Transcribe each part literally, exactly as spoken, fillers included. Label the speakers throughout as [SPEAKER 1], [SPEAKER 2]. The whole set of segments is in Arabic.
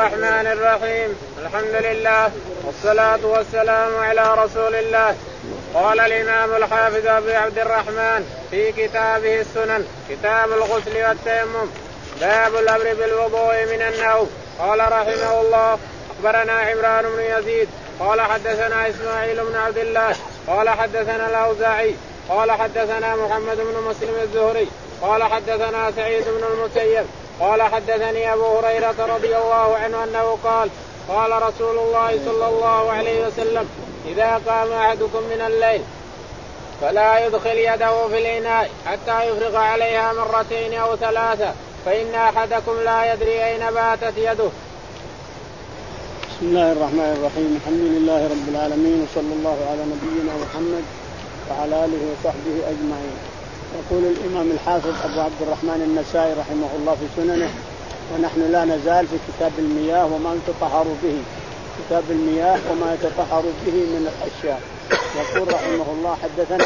[SPEAKER 1] الرحمن الرحيم. الحمد لله والصلاة والسلام على رسول الله. قال الإمام الحافظ أبو عبد الرحمن في كتابه السنن كتاب الغسل والتيمم باب الأمر بالوضوء من النوم. قال رحمه الله أخبرنا عمران بن يزيد قال حدثنا إسماعيل بن عبد الله قال حدثنا الأوزاعي قال حدثنا محمد بن مسلم الزهري قال حدثنا سعيد بن المسيب قال حدثني أبو هريرة رضي الله عنه أنه قال قال رسول الله صلى الله عليه وسلم إذا قام أحدكم من الليل فلا يدخل يده في الإناء حتى يفرغ عليها مرتين أو ثلاثة فإن أحدكم لا يدري أين باتت يده.
[SPEAKER 2] بسم الله الرحمن الرحيم. الحمد لله رب العالمين وصلى الله على نبينا محمد وعلى آله وصحبه أجمعين. يقول الإمام الحافظ أبو عبد الرحمن النسائي رحمه الله في سننه ونحن لا نزال في كتاب المياه وما يتطهر به كتاب المياه وما يتطهر به من الأشياء. يقول رحمه الله حدثنا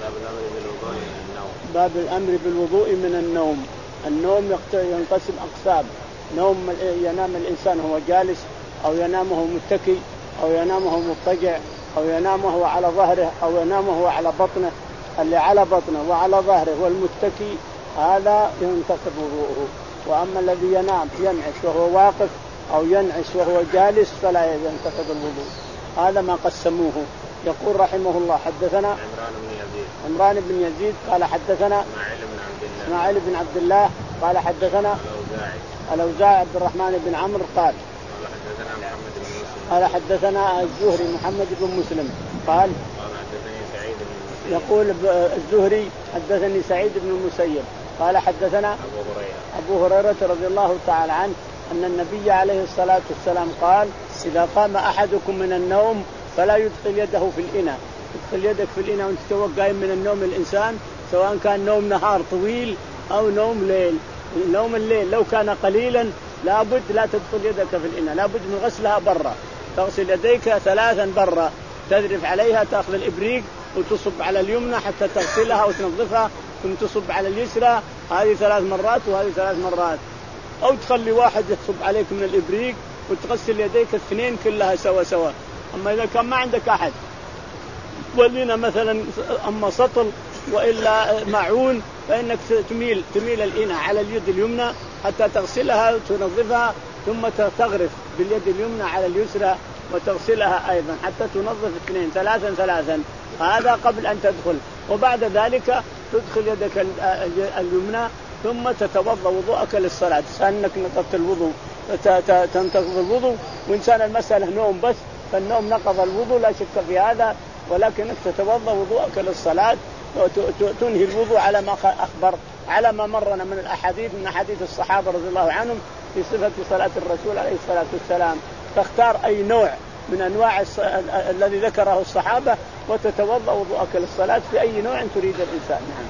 [SPEAKER 2] باب الأمر بالوضوء من النوم. النوم ينقسم أقسام: نوم ينام الإنسان هو جالس أو ينام وهو متكي أو ينام وهو مضطجع أو ينام وهو على ظهره أو ينام وهو على بطنه. اللي على بطنه وعلى ظهره والمتكي هذا ينتقض وضوءه. وأما الذي ينام ينعس وهو واقف أو ينعس وهو جالس فلا ينتقض الوضوء. هذا ما قسموه. يقول رحمه الله حدثنا
[SPEAKER 1] عمران بن يزيد
[SPEAKER 2] عمران بن يزيد قال حدثنا إسماعيل بن عبد الله قال حدثنا الأوزاعي عبد الرحمن بن عمرو قال قال حدثنا الزهري محمد بن مسلم قال يقول الزهري حدثني سعيد بن المسيب قال حدثنا أبو هريرة رضي الله تعالى عنه أن النبي عليه الصلاة والسلام قال إذا قام أحدكم من النوم فلا يدخل يده في الإناء. يدخل يدك في الإناء وانت توقع قايم من النوم الإنسان سواء كان نوم نهار طويل أو نوم ليل. نوم الليل لو كان قليلا لابد لا تدخل يدك في الإناء، لابد من غسلها برا. تغسل يديك ثلاثا برا، تذرف عليها، تأخذ الإبريق وتصب على اليمنى حتى تغسلها وتنظفها، ثم تصب على اليسرى، هذه ثلاث مرات وهذه ثلاث مرات. أو تخلي واحد يصب عليك من الإبريق وتغسل يديك الاثنين كلها سوا سوا. أما إذا كان ما عندك أحد ولينا مثلا أما سطل وإلا معون فإنك تميل تميل الإناء على اليد اليمنى حتى تغسلها وتنظفها، ثم تغرف باليد اليمنى على اليسرى وتغسلها أيضا حتى تنظف اثنين ثلاثا ثلاثا. هذا قبل أن تدخل. وبعد ذلك تدخل يدك اليمنى ثم تتوضأ وضوءك للصلاة كأنك نقضت الوضوء، تنتقض الوضوء. وإنسان المسألة نوم بس فالنوم نقض الوضوء لا شك في هذا، ولكنك تتوضأ وضوءك للصلاة وتنهي الوضوء على ما أخبر على ما مرنا من الأحاديث من أحاديث الصحابة رضي الله عنهم في صفة صلاة الرسول عليه الصلاة والسلام. تختار أي نوع من أنواع الص... الذي ذكره الصحابة وتتوضأ وضوءك للصلاة في أي نوع تريد الإنسان. نعم.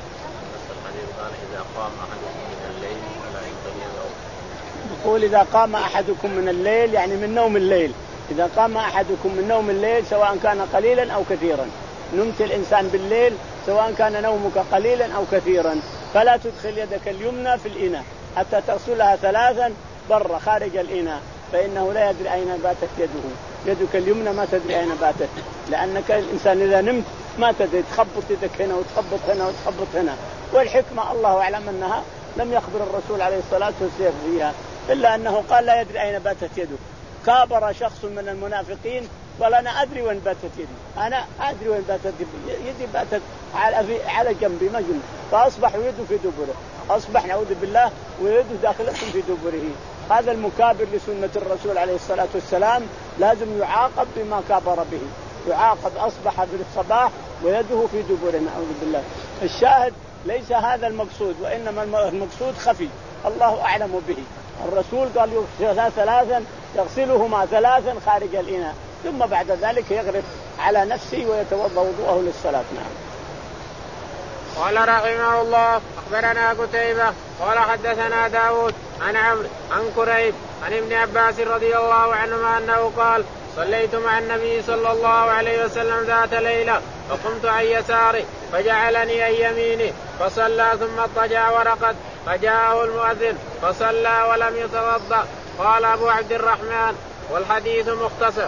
[SPEAKER 2] يقول إذا قام أحدكم من الليل يعني من نوم الليل. إذا قام أحدكم من نوم الليل سواء كان قليلا أو كثيرا، نمت الإنسان بالليل سواء كان نومك قليلا أو كثيرا، فلا تدخل يدك اليمنى في الإناء حتى تغسلها ثلاثا برا خارج الإناء، فإنه لا يدري أين باتت يده. يدك اليمنى ما تدري أين باتت، لأنك الإنسان إذا نمت ما تدري، تخبط يدك هنا وتخبط هنا وتخبط هنا. والحكمة الله أعلم أنها لم يخبر الرسول عليه الصلاة والسلام فيها، إلا أنه قال لا يدري أين باتت يده. كابر شخص من المنافقين قال أنا أدري وين باتت يدي، أنا أدري وين باتت يدي، باتت على على جنبي مجنون، فأصبح يده في دبره، أصبح نعوذ بالله ويده داخلة في دبره. هذا المكابر لسنة الرسول عليه الصلاة والسلام لازم يعاقب بما كابر به، يعاقب. أصبح في الصباح ويده في دبره نعوذ بالله. الشاهد ليس هذا المقصود، وإنما المقصود خفي الله أعلم به. الرسول قال يغسل ثلاثا يغسلهما ثلاثا خارج الإناء، ثم بعد ذلك يغرف على نفسه ويتوضأ وضوءه للصلاة. نعم.
[SPEAKER 1] قال رحمه الله أخبرنا قتيبة قال حدثنا داود عن عمرو عن كريب عن ابن عباس رضي الله عنهما أنه قال صليت مع النبي صلى الله عليه وسلم ذات ليلة فقمت عن يساري فجعلني عن يمينه فصلى ثم اضطجع ورقد فجاءه المؤذن فصلى ولم يتوضأ. قال أبو عبد الرحمن والحديث مختصر.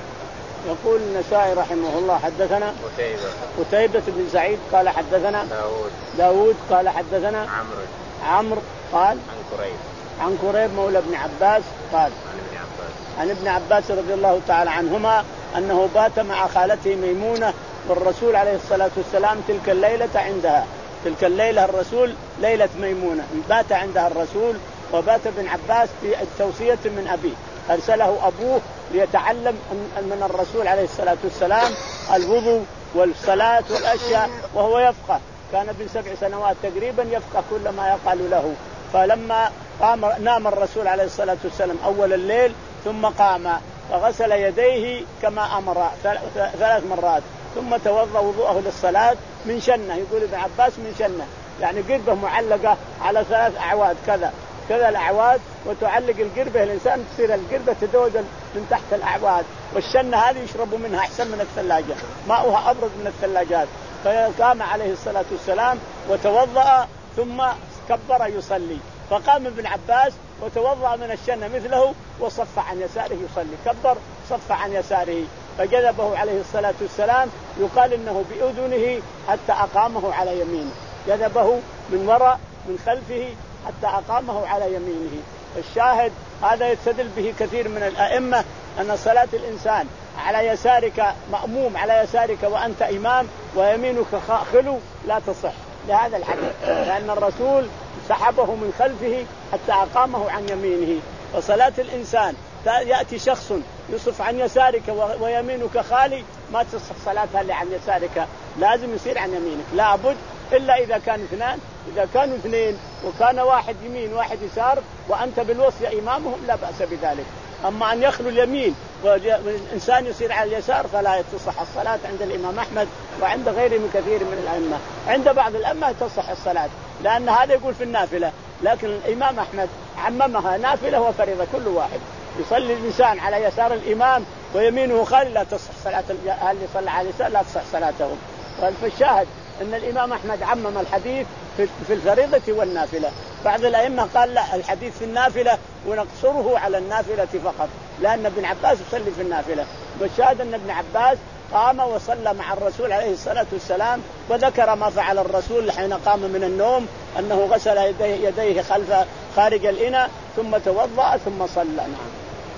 [SPEAKER 2] يقول النسائي رحمه الله حدثنا
[SPEAKER 1] قتيبة
[SPEAKER 2] قتيبة بن سعيد قال حدثنا
[SPEAKER 1] داود
[SPEAKER 2] داود قال حدثنا
[SPEAKER 1] عمرو
[SPEAKER 2] عمرو قال
[SPEAKER 1] عن كريب
[SPEAKER 2] عن كريب مولى ابن عباس قال
[SPEAKER 1] عن ابن عباس
[SPEAKER 2] عن ابن عباس رضي الله تعالى عنهما أنه بات مع خالته ميمونة والرسول عليه الصلاة والسلام تلك الليلة عندها. تلك الليلة الرسول ليلة ميمونة بات عندها الرسول، وبات ابن عباس بتوصية من أبيه أرسله أبوه ليتعلم من الرسول عليه الصلاة والسلام الوضوء والصلاة والأشياء، وهو يفقه، كان ابن سبع سنوات تقريبا يفقه كل ما يقال له. فلما قام نام الرسول عليه الصلاة والسلام أول الليل ثم قام فغسل يديه كما أمر ثلاث مرات ثم توضأ وضوءه للصلاة من شنة. يقول ابن عباس من شنة يعني قربة معلقة على ثلاث أعواد كذا كذا الأعواد، وتعلق القربة الإنسان تصير القربة تدوجل من تحت الأعواد، والشنة هذه يشربوا منها أحسن من الثلاجة، ماؤها أبرد من الثلاجات. فقام عليه الصلاة والسلام وتوضأ ثم كبر يصلي، فقام ابن عباس وتوضأ من الشنة مثله وصف عن يساره يصلي، كبر صف عن يساره، فجذبه عليه الصلاة والسلام يقال إنه بأذنه حتى أقامه على يمينه، جذبه من وراء من خلفه حتى أقامه على يمينه. الشاهد هذا يستدل به كثير من الأئمة أن صلاة الإنسان على يسارك مأموم على يسارك وأنت إمام ويمينك خلو لا تصح لهذا الحديث، لأن الرسول سحبه من خلفه حتى أقامه عن يمينه. وصلاة الإنسان يأتي شخص يصف عن يسارك ويمينك خالي ما تصح صلاتها اللي عن يسارك، لازم يصير عن يمينك لابد، إلا إذا كان اثنان. إذا كانوا اثنين وكان واحد يمين واحد يسار وأنت بالوصي إمامهم لا بأس بذلك. أما أن يخلو اليمين والإنسان يصير على اليسار فلا تصح الصلاة عند الإمام أحمد وعند غيره من كثير من الأئمة. عند بعض الأئمة تصح الصلاة لأن هذا يقول في النافلة، لكن الإمام أحمد عممها نافلة وفريضة، كل واحد يصلي الإنسان على يسار الإمام ويمينه خالي لا تصح صلاة اللي صلى على اليسار لا تصح صلاتهم. فالشاهد أن الإمام أحمد عمم الحديث في الفريضة والنافلة. بعض الأئمة قال لا الحديث في النافلة ونقصره على النافلة فقط، لأن ابن عباس يصلي في النافلة. والشاهد أن ابن عباس قام وصلى مع الرسول عليه الصلاة والسلام، وذكر ما فعل الرسول حين قام من النوم أنه غسل يديه, يديه خلف خارج الإناء ثم توضأ ثم صلى. نعم.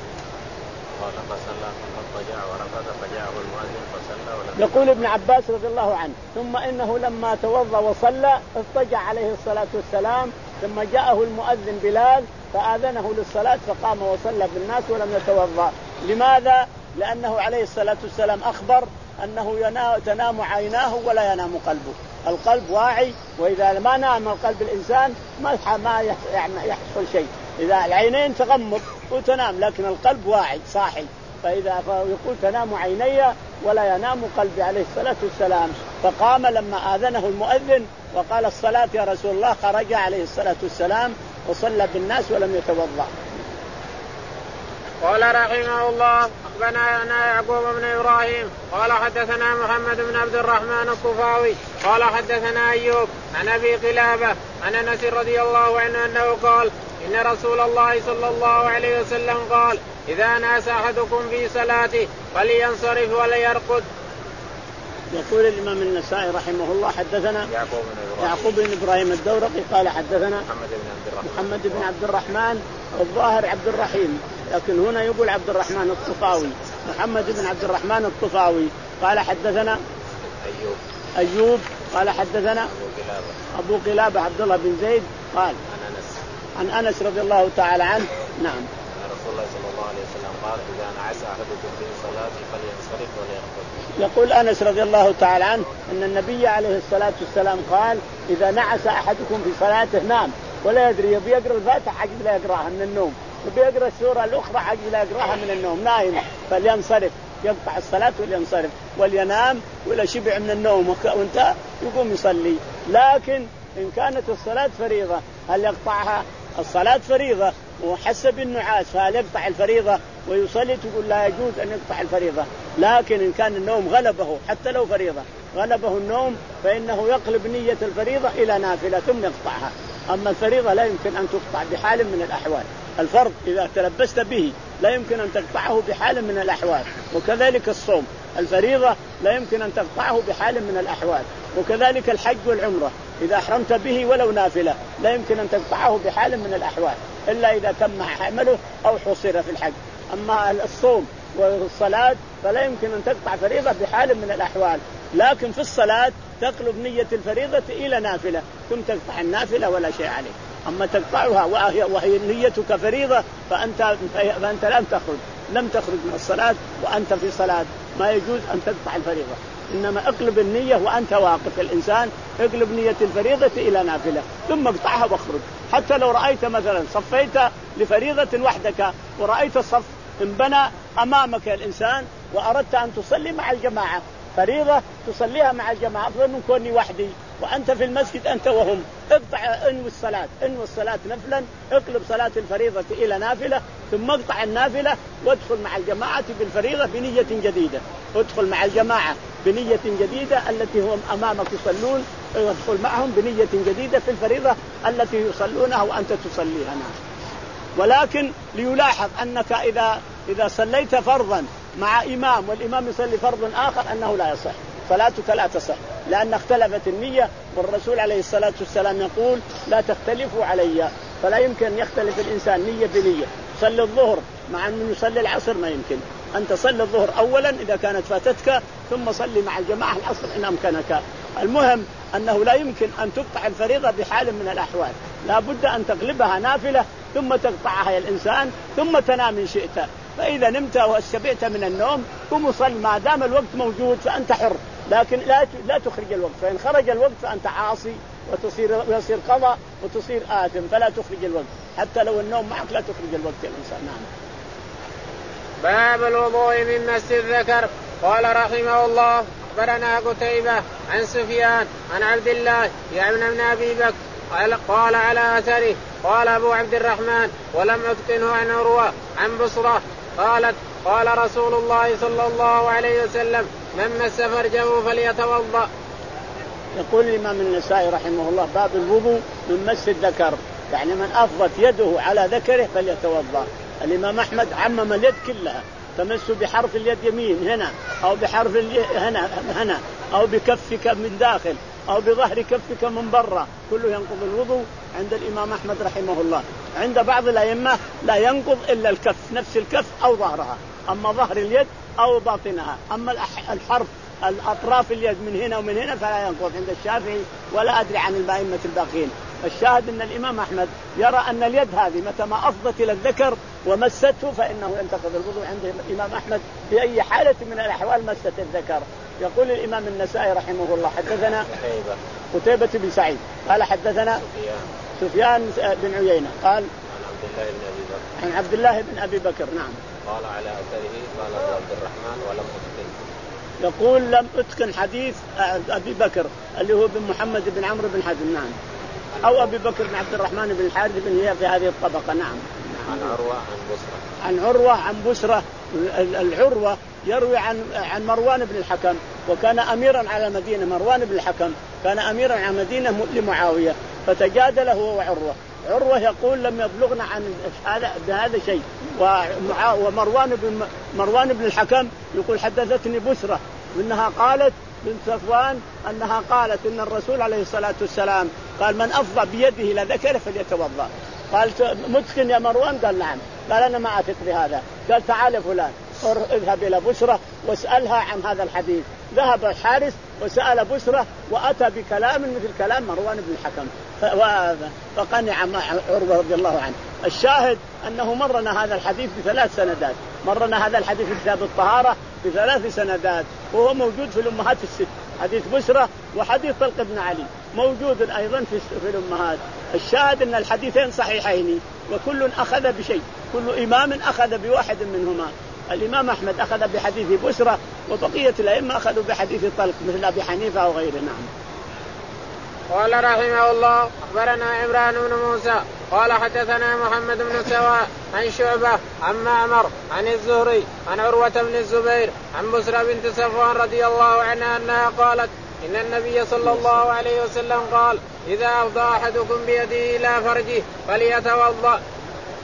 [SPEAKER 2] يقول ابن عباس رضي الله عنه ثم إنه لما توضأ وصلى اضطجع عليه الصلاة والسلام، ثم جاءه المؤذن بلال فآذنه للصلاة فقام وصلى بالناس ولم يتوضأ. لماذا؟ لأنه عليه الصلاة والسلام أخبر أنه تنام عيناه ولا ينام قلبه. القلب واعي، وإذا ما نام القلب الإنسان ما ما يحصل شيء. إذا العينين تغمض وتنام لكن القلب واعي صاحي، فإذا يقول تنام عيني ولا ينام قلبي عليه الصلاة والسلام. فقام لما آذنه المؤذن وقال الصلاة يا رسول الله، خرج عليه الصلاة والسلام وصلى بالناس ولم يتوضأ.
[SPEAKER 1] قال رحمه الله أخبرنا يعقوب بن إبراهيم قال حدثنا محمد بن عبد الرحمن الطفاوي قال حدثنا أيوب عن أبي قلابة عن أنس رضي الله عنه أنه قال إن رسول الله صلى الله عليه وسلم قال إذا ناس أحدكم في صلاته فلينصرف ولا يرقد.
[SPEAKER 2] يقول الإمام النسائي رحمه الله حدثنا
[SPEAKER 1] يعقوب بن إبراهيم,
[SPEAKER 2] يعقوب بن إبراهيم الدورقي قال حدثنا
[SPEAKER 1] محمد بن عبد الرحمن,
[SPEAKER 2] محمد بن عبد الرحمن الظاهر عبد الرحيم، لكن هنا يقول عبد الرحمن الطفاوي، محمد بن عبد الرحمن الطفاوي قال حدثنا
[SPEAKER 1] أيوب
[SPEAKER 2] أيوب قال حدثنا
[SPEAKER 1] أبو قلابة
[SPEAKER 2] أبو قلابة عبد الله بن زيد قال
[SPEAKER 1] عن أنس
[SPEAKER 2] عن أنس رضي الله تعالى عنه. نعم.
[SPEAKER 1] رسول الله صلى الله عليه وسلم قال إذا نعس أحدكم في صلاته فلينصرف ولا يرقد.
[SPEAKER 2] يقول أنس رضي الله تعالى عنه أن النبي عليه الصلاة والسلام قال إذا نعس أحدكم في صلاته نام ولا يدري، يبي يقرأ الفاتحة عجب لا يقرأها من النوم، يبي يقرأ السورة الأخرى عجب لا يقرأها من النوم، نايم فلينصرف، يقطع الصلاة ولينصرف ولينام، ولا شبع من النوم وانت يقوم يصلي. لكن إن كانت الصلاة فريضة هل يقطعها؟ الصلاة فريضة وحسب النعاس فهل يقطع الفريضة ويصلي؟ تقول لا يجوز أن يقطع الفريضة. لكن إن كان النوم غلبه حتى لو فريضة غلبه النوم فإنه يقلب نية الفريضة إلى نافلة ثم يقطعها. أما الفريضة لا يمكن أن تقطع بحال من الأحوال. الفرض إذا تلبست به لا يمكن أن تقطعه بحال من الأحوال، وكذلك الصوم الفريضة لا يمكن أن تقطعه بحال من الأحوال، وكذلك الحج والعمرة إذا أحرمت به ولو نافلة لا يمكن أن تقطعه بحال من الأحوال إلا إذا تم حمله أو حصر في الحج. أما الصوم والصلاة فلا يمكن أن تقطع فريضة بحال من الأحوال، لكن في الصلاة تقلب نية الفريضة إلى نافلة ثم تقطع النافلة ولا شيء عليه. أما تقطعها وهي, وهي نيتك فريضة فأنت, فأنت لم تخرج لم تخرج من الصلاة وأنت في صلاة، ما يجوز أن تقطع الفريضة، إنما اقلب النية وأنت واقف الإنسان، اقلب نية الفريضة إلى نافلة ثم اقطعها واخرج. حتى لو رأيت مثلا صفيت لفريضة وحدك ورأيت الصف انبنى أمامك الإنسان وأردت أن تصلي مع الجماعة فريضة تصليها مع الجماعة أفضل من كوني وحدي وأنت في المسجد أنت وهم، اقطع انوي الصلاة انوي الصلاة نفلا، اقلب صلاة الفريضة إلى نافلة ثم اقطع النافلة وادخل مع الجماعة بالفريضة بنية جديدة، ادخل مع الجماعة بنية جديدة التي هم أمامك يصلون، ادخل معهم بنية جديدة في الفريضة التي يصلونها وأنت تصليها. ولكن ليلاحظ أنك إذا إذا صليت فرضا مع إمام والإمام يصلي فرض آخر أنه لا يصح، صلاتك لا تصح لأن اختلفت النية، والرسول عليه الصلاة والسلام يقول لا تختلفوا علي، فلا يمكن أن يختلف الإنسان نية بنية. صلي الظهر مع من يصلي العصر ما يمكن، أنت صلي الظهر أولا إذا كانت فاتتك ثم صلي مع الجماعة العصر إن أمكنك. المهم أنه لا يمكن أن تقطع الفريضة بحال من الأحوال، لا بد أن تقلبها نافلة ثم تقطعها يا الإنسان ثم تنام إن شئت، فإذا نمت واستبعت من النوم قم صل ما دام الوقت موجود فأنت حر، لكن لا لا تخرج الوقت، فإن خرج الوقت فأنت عاصي وتصير يصير قضاء وتصير آثم، فلا تخرج الوقت حتى لو النوم معك لا تخرج الوقت يا الإنسان. نعم.
[SPEAKER 1] باب الوضوء من مس الذكر. قال رحمه الله أخبرنا قتيبة عن سفيان عن عبد الله يعني بن أبي بكر قال على أثره قال أبو عبد الرحمن ولم أتقنه عن عروة عن بصرة قالت قال رسول الله صلى الله عليه وسلم من مس فرجه فليتوضأ.
[SPEAKER 2] يقول الإمام النسائي رحمه الله باب الوضوء من مس الذكر، يعني من أفضت يده على ذكره فليتوضأ. الإمام أحمد عمم اليد كلها، تمس بحرف اليد يمين هنا أو بحرف هنا هنا أو بكفك من داخل أو بظهر كفك من برا كله ينقض الوضوء عند الإمام أحمد رحمه الله. عند بعض الأئمة لا ينقض إلا الكف نفس الكف أو ظهرها، أما ظهر اليد أو باطنها، أما الحرف الأطراف اليد من هنا ومن هنا فلا ينقض عند الشافعي ولا أدري عن الأئمة الباقين. الشاهد أن الإمام أحمد يرى أن اليد هذه متى ما أفضت إلى الذكر ومسته فإنه ينتقض الوضوء عند الإمام أحمد في أي حالة من الأحوال مست الذكر. يقول الإمام النسائي رحمه الله حدثنا قتيبة بن سعيد قال حدثنا سفيان بن عيينة قال عن عبد الله بن أبي بكر نعم
[SPEAKER 1] قال على أثره قال أبو عبد الرحمن ولم أتقن.
[SPEAKER 2] يقول لم أتقن حديث أبي بكر اللي هو بن محمد بن عمرو بن حزم نعم أو أبي بكر بن عبد الرحمن بن الحارث بن هي في هذه الطبقة. نعم.
[SPEAKER 1] عن عروة عن بصرة
[SPEAKER 2] عن عروة عن بصرة. العروة يروي عن عن مروان بن الحكم وكان أميرا على المدينة. مروان بن الحكم كان أميرا على المدينة لمعاوية فتجادل هو وعروة. عروة يقول لم يبلغنا عن هذا بهذا شيء، ومروان بن مروان بن الحكم يقول حدثتني بصرة انها قالت بنت صفوان انها قالت ان الرسول عليه الصلاة والسلام قال من افضى بيده الى ذكره فليتوضا. قالت متقن يا مروان؟ قال نعم. قال انا ما اثق بهذا. قال تعال فلان اذهب الى بصرة واسالها عن هذا الحديث. ذهب الحارس وسال بصرة واتى بكلام مثل كلام مروان بن الحكم فقنع مع عروة رضي الله عنه. الشاهد انه مرنا هذا الحديث بثلاث سندات، مرنا هذا الحديث في كتاب الطهارة بثلاث سندات وهو موجود في الامهات الست، حديث بصرة وحديث طلق بن علي موجود ايضا في في الامهات. الشاهد ان الحديثين صحيحين وكل اخذ بشيء، كل امام اخذ بواحد منهما. الامام احمد اخذ بحديث بصرة وبقية الائمه اخذوا بحديث طلق مثل ابي حنيفة وغيره. نعم.
[SPEAKER 1] قال رحمه الله أخبرنا عمران بن موسى قال حدثنا محمد بن سواء عن شعبة عن معمر عن الزهري عن عروة بن الزبير عن بصرة بنت صفوان رضي الله عنها أنها قالت إن النبي صلى الله عليه وسلم قال إذا أفضى أحدكم بيده إلى فرجه فليتوضأ.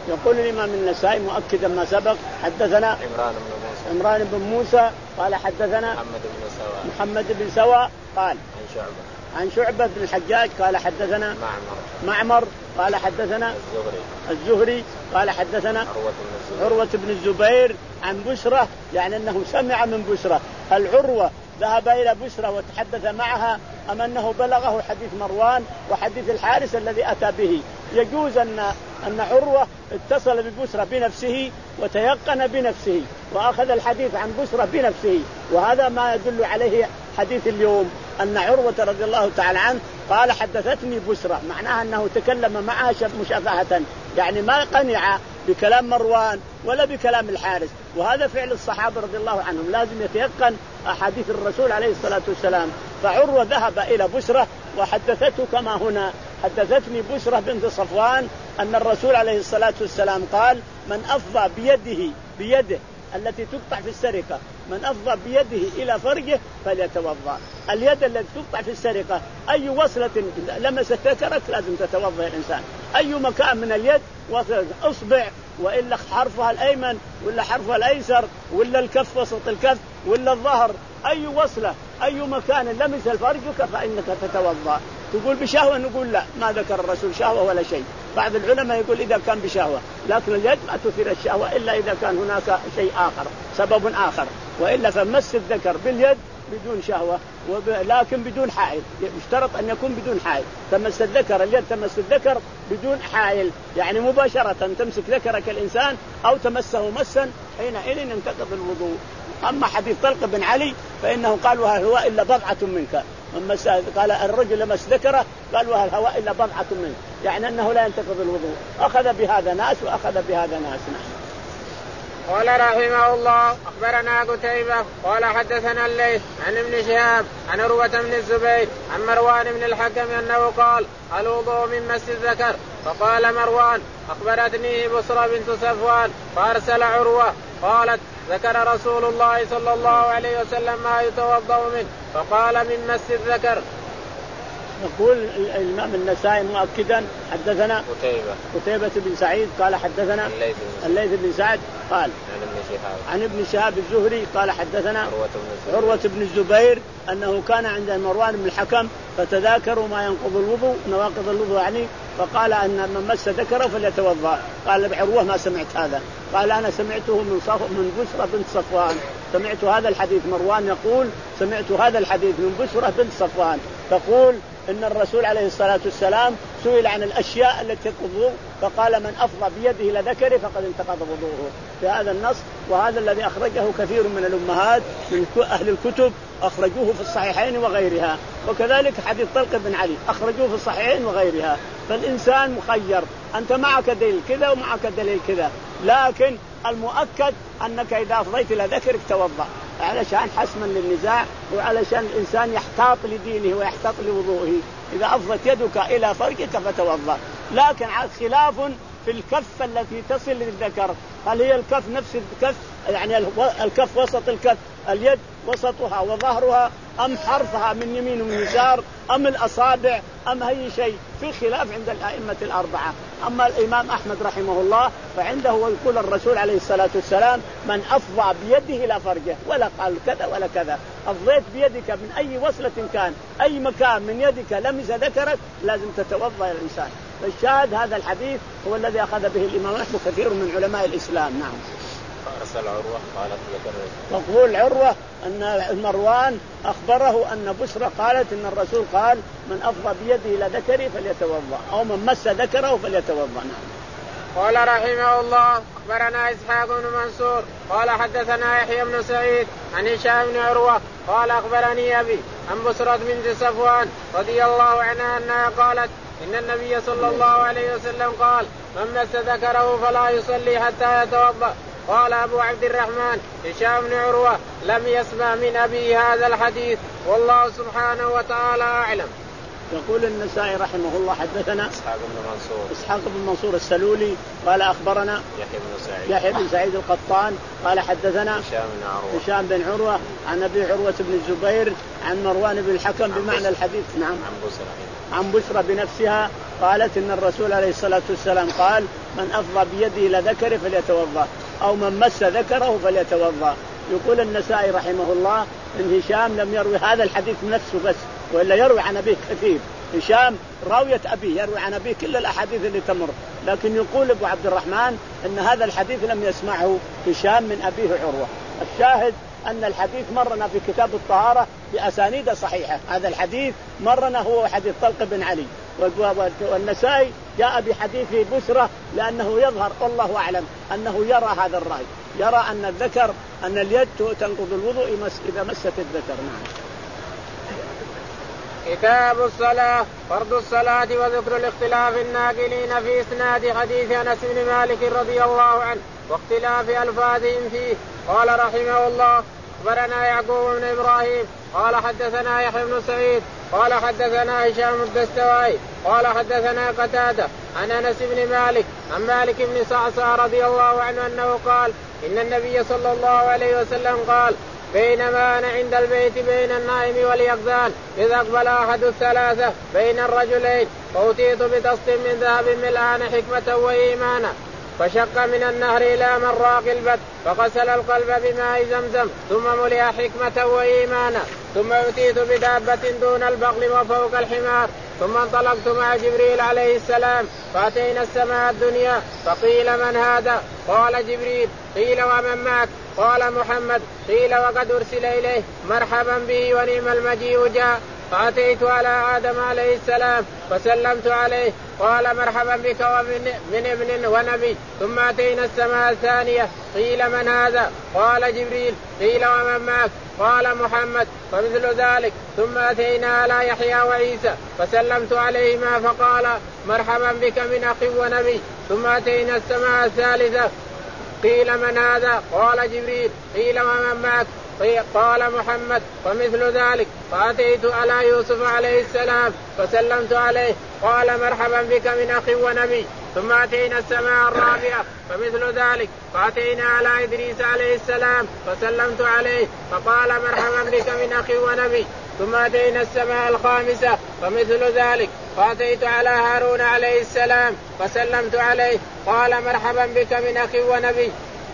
[SPEAKER 2] يقول الإمام النسائي مؤكدا ما سبق حدثنا
[SPEAKER 1] عمران بن موسى
[SPEAKER 2] عمران بن موسى قال حدثنا
[SPEAKER 1] محمد بن سواء
[SPEAKER 2] محمد بن سواء قال
[SPEAKER 1] عن شعبة
[SPEAKER 2] عن شعبة بن الحجاج قال حدثنا
[SPEAKER 1] معمر
[SPEAKER 2] معمر قال حدثنا
[SPEAKER 1] الزهري
[SPEAKER 2] الزهري قال حدثنا
[SPEAKER 1] عروة بن الزبير,
[SPEAKER 2] عروة بن الزبير عن بشرة يعني أنه سمع من بشرة. العروة ذهب إلى بشرة وتحدث معها أم أنه بلغه حديث مروان وحديث الحارس الذي أتى به؟ يجوز أن أن عروة اتصل ببشرة بنفسه وتيقن بنفسه وأخذ الحديث عن بشرة بنفسه، وهذا ما يدل عليه حديث اليوم أن عروة رضي الله تعالى عنه قال حدثتني بشرة، معناها أنه تكلم معها مشافهة، يعني ما قنع بكلام مروان ولا بكلام الحارس. وهذا فعل الصحابة رضي الله عنهم، لازم يتيقن أحاديث الرسول عليه الصلاة والسلام. فعروة ذهب إلى بشرة وحدثته كما هنا: حدثتني بشرة بنت صفوان أن الرسول عليه الصلاة والسلام قال: من أفضى بيده بيده التي تقطع في السرقة، من أفضى بيده إلى فرجه فليتوضأ. اليد التي تقطع في السرقة أي وصلة لمست ذكرك لازم تتوضأ الإنسان، أي مكان من اليد وصلة أصبع وإلا حرفها الأيمن ولا حرفها الأيسر ولا الكف وسط الكف ولا الظهر، أي وصلة أي مكان لمس فرجك فإنك تتوضأ. تقول بشهوة، نقول لا، ما ذكر الرسول شهوة ولا شيء. بعض العلماء يقول إذا كان بشهوة، لكن اليد ما تثير الشهوة إلا إذا كان هناك شيء آخر، سبب آخر، وإلا فمس الذكر باليد بدون شهوة وب... لكن بدون حائل، يشترط أن يكون بدون حائل. تمس الذكر اليد تمس الذكر بدون حائل، يعني مباشرة تمسك ذكرك الإنسان أو تمسه مسا حينئذ ينتقض الوضوء. أما حديث طلق بن علي فإنه قال: وهل هو إلا بضعة منك. قال الرجل لمس ذكره قال: وهل هو إلا بضعة منك، يعني أنه لا ينتقض الوضوء. أخذ بهذا ناس وأخذ بهذا ناس. نعم.
[SPEAKER 1] قال رحمه الله: أخبرنا قتيبة قال حدثنا الليث عن ابن شهاب عن عروة بن الزبير عن مروان بن الحكم أنه قال: الوضوء من مس الذكر. فقال مروان: أخبرتني بصرى بنت صفوان فأرسل عروة قالت: ذكر رسول الله صلى الله عليه وسلم ما يتوضأ منه فقال: من مس الذكر.
[SPEAKER 2] يقول الإمام النسائي مؤكدا: حدثنا
[SPEAKER 1] قتيبة
[SPEAKER 2] قتيبة بن سعيد قال حدثنا الليث بن سعد قال
[SPEAKER 1] عن ابن شهاب
[SPEAKER 2] عن ابن شهاب الزهري قال حدثنا
[SPEAKER 1] عروة بن الزبير,
[SPEAKER 2] عروة بن الزبير أنه كان عند مروان بن الحكم فتذاكروا ما ينقض الوضوء، نواقض الوضوء يعني، فقال أن من مس ذكره فليتوضأ. قال عروة: ما سمعت هذا. قال: أنا سمعته من صف من بشرى بنت صفوان، سمعت هذا الحديث. مروان يقول: سمعت هذا الحديث من بشرى بنت صفوان تقول إن الرسول عليه الصلاة والسلام سئل عن الأشياء التي تنقض فقال: من أفضى بيده إلى ذكره فقد انتقض وضوءه. في هذا النص، وهذا الذي أخرجه كثير من الأمهات من أهل الكتب، أخرجوه في الصحيحين وغيرها، وكذلك حديث طلق بن علي أخرجوه في الصحيحين وغيرها. فالإنسان مخير، أنت معك دليل كذا ومعك دليل كذا، لكن المؤكد أنك إذا أفضيت إلى ذكرك توضأ، علشان حسما للنزاع وعلشان الإنسان يحتاط لدينه ويحتاط لوضوءه. إذا أفضت يدك إلى فرجك فتوضأ. لكن على خلاف في الكف التي تصل للذكر، هل هي الكف نفس الكف، يعني الكف وسط الكف، اليد وسطها وظهرها، أم حرفها من يمين ومن يسار، أم الأصابع، أم أي شيء؟ في خلاف عند الأئمة الأربعة. أما الإمام أحمد رحمه الله فعنده ويقول الرسول عليه الصلاة والسلام: من أفضى بيده إلى فرجه، ولا قال كذا ولا كذا. أفضيت بيدك من أي وصلة كان، أي مكان من يدك لمس ذكرك لازم تتوضأ الإنسان. فالشاهد هذا الحديث هو الذي أخذ به الإمام أحمد كثير من علماء الإسلام. نعم.
[SPEAKER 1] أرسل عروة قالت ذكر.
[SPEAKER 2] تقول عروة أن مروان أخبره أن بشرى قالت إن الرسول قال: من أفضى بيده إلى ذكره فليتوضأ، أو من مس ذكره فليتوضأ. نعم.
[SPEAKER 1] قال رحمه الله: أخبرنا إسحاق بن منصور قال حدثنا يحيى بن سعيد عن هشام بن عروة قال أخبرني أبي عن بصرة بنت صفوان رضي الله عنها أنها قالت: إن النبي صلى الله عليه وسلم قال: من مس ذكره فلا يصلي حتى يتوضأ. قال أبو عبد الرحمن: هشام بن عروة لم يسمع من أبي هذا الحديث، والله سبحانه وتعالى أعلم.
[SPEAKER 2] يقول النسائي رحمه الله حدثنا
[SPEAKER 1] إسحاق بن منصور
[SPEAKER 2] إسحاق بن منصور السلولي قال أخبرنا
[SPEAKER 1] يحيى بن سعيد
[SPEAKER 2] يحيى بن سعيد القطان قال حدثنا
[SPEAKER 1] هشام بن عروة
[SPEAKER 2] هشام بن عروة عن أبي عروة بن الزبير عن مروان بن الحكم بمعنى الحديث. نعم.
[SPEAKER 1] عن بسرة
[SPEAKER 2] عن بسرة بنفسها قالت إن الرسول عليه الصلاة والسلام قال من أفضى بيده إلى ذكره فليتوضأ أو من مس ذكره فليتوضأ. يقول النسائي رحمه الله إن هشام لم يروي هذا الحديث نفسه بس وإلا يروي عن أبيه كثير. هشام راوية أبيه يروي عن أبيه كل الأحاديث اللي تمر، لكن يقول أبو عبد الرحمن أن هذا الحديث لم يسمعه هشام من أبيه عروة. الشاهد أن الحديث مرنا في كتاب الطهارة بأسانيد صحيحة. هذا الحديث مرنا هو حديث طلق بن علي، والنسائي جاء بحديث بسرة لأنه يظهر والله أعلم أنه يرى هذا الرأي، يرى أن الذكر أن اليد تنقض الوضوء إذا مست الذكر. نعم.
[SPEAKER 1] كتاب الصلاة. فرض الصلاة وذكر الاختلاف الناقلين في إسناد حديث أنس بن مالك رضي الله عنه واختلاف ألفاظهم فيه. قال رحمه الله أخبرنا يعقوب بن إبراهيم قال حدثنا يحيى بن سعيد قال حدثنا هشام الدستوائي قال حدثنا قتادة عن أنس بن مالك عن مالك بن صعصع رضي الله عنه أنه قال إن النبي صلى الله عليه وسلم قال بينما أنا عند البيت بين النائم واليقظان إذ أقبل أحد الثلاثة بين الرجلين فأتيت بطست من ذهب ملآن حكمة وإيمانا فشق من النهر إلى مراق البت فغسل القلب بماء زمزم ثم ملئ حكمة وإيمانا ثم أتيت بدابة دون البغل وفوق الحمار ثم انطلقت مع جبريل عليه السلام فأتينا السماء الدنيا فقيل من هذا؟ قال جبريل. قيل ومن معك؟ قال محمد. قيل وقد أرسل إليه مرحبا به ونعم المجيء جاء. فأتيت على آدم عليه السلام فسلمت عليه قال مرحبا بك ومن من ابن ونبي. ثم أتينا السماء الثانية قيل من هذا؟ قال جبريل. قيل ومن معك؟ قال محمد. فمثل ذلك. ثم أتينا على يحيى وعيسى فسلمت عليهما فقال مرحبا بك من أخي ونبي. ثم أتينا السماء الثالثة قيل من هذا؟ قال جبريل. قيل ومن معك؟ قال محمد. فمثل ذلك. فأتيت على يوسف عليه السلام فسلمت عليه قال مرحبا بك من أخي ونبي. ثم أتينا السماء الرابعة فمثل ذلك. فأتينا على إدريس عليه السلام فسلمت عليه فقال مرحبا بك من أخي ونبي. ثم أتينا السماء الخامسة فمثل ذلك. فأتيت على هارون عليه السلام فسلمت عليه قال مرحبا بك من أخي ونبي.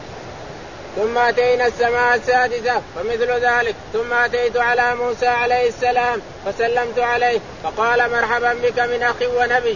[SPEAKER 1] ثم أتينا السماء السادسة فمثل ذلك. ثم أتيت على موسى عليه السلام فسلمت عليه فقال مرحبا بك من أخي ونبي.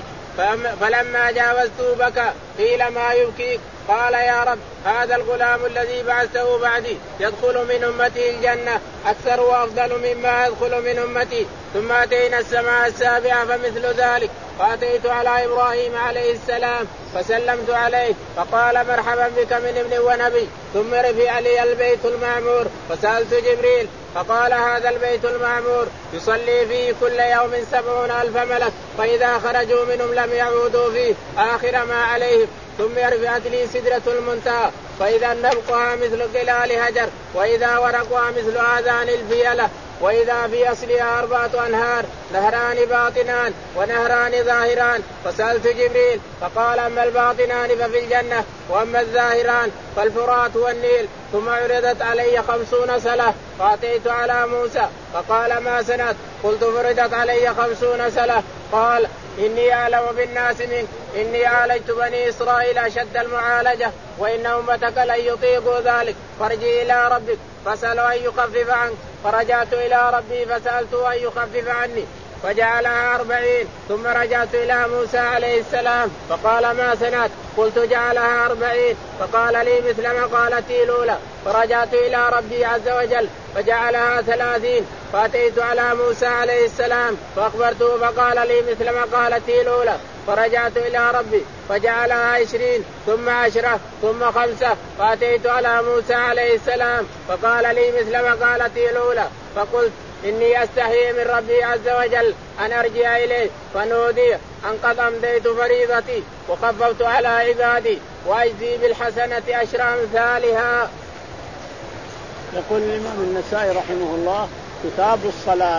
[SPEAKER 1] فلما جاوزت بكى قيل ما يبكيك؟ قال يا رب هذا الغلام الذي بعثه بعدي يدخل من أمتي الجنة أكثر وأفضل مما يدخل من أمتي. ثم أتينا السماء السابعة فمثل ذلك. فأتيت على إبراهيم عليه السلام فسلمت عليه فقال مرحبا بك من ابن ونبي. ثم رفع لي البيت المعمور فسألت جبريل فقال هذا البيت المعمور يصلي فيه كل يوم سبعون ألف ملك فإذا خرجوا منهم لم يعودوا فيه آخر ما عليهم. ثم رفعت لي سدرة المنتهى فإذا نبقها مثل قلال هجر وإذا ورقها مثل آذان الفيلة وإذا في أصلها أربعة أنهار نهران باطنان ونهران ظاهران. فسألت جبريل فقال أما الباطنان ففي الجنة وأما الظاهران فالفرات والنيل. ثم عرضت علي خمسون سنة فأتيت على موسى فقال ما سنت؟ قلت فرضت علي خمسون سنة. قال إني أعلم بالناس منك إني عالجت بني إسرائيل أشد المعالجة وإن أمتك لن يطيقوا ذلك فارجع إلى ربك فسأله أن يخفف عنك. فرجعت إلى ربي فسألته أن يخفف عني فجعلها أربعين. ثم رجعت إلى موسى عليه السلام فقال ما سنت؟ قلت جعلها أربعين. فقال لي مثل ما قالتي الأولى. فرجعت إلى ربي عز وجل فجعلها ثلاثين. فأتيت على موسى عليه السلام فأخبرته فقال لي مثل ما قالتي الأولى. فرجعت إلى ربي فجعلها عشرين ثم عشرة ثم خمسة. فأتيت على موسى عليه السلام فقال لي مثل ما قالتي الأولى. فقلت إني أستحي من ربي عز وجل أن أرجع إليه فنودي أن قد أمضيت فريضتي وخففت على عبادي وأجزي بالحسنة عشر أمثالها.
[SPEAKER 2] يقول الإمام النسائي رحمه الله كتاب الصلاة.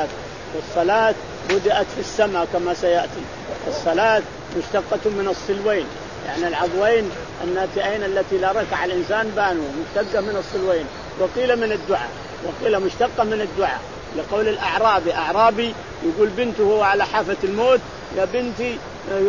[SPEAKER 2] والصلاة بدأت في السماء كما سيأتي. الصلاة مشتقة من الصلوين، يعني العضوين الناتئين التي لا ركع الإنسان بانوا، مشتقة من الصلوين. وقيل من الدعاء، وقيل مشتقة من الدعاء، لقول الأعرابي أعرابي يقول بنته وهو على حافة الموت: يا بنتي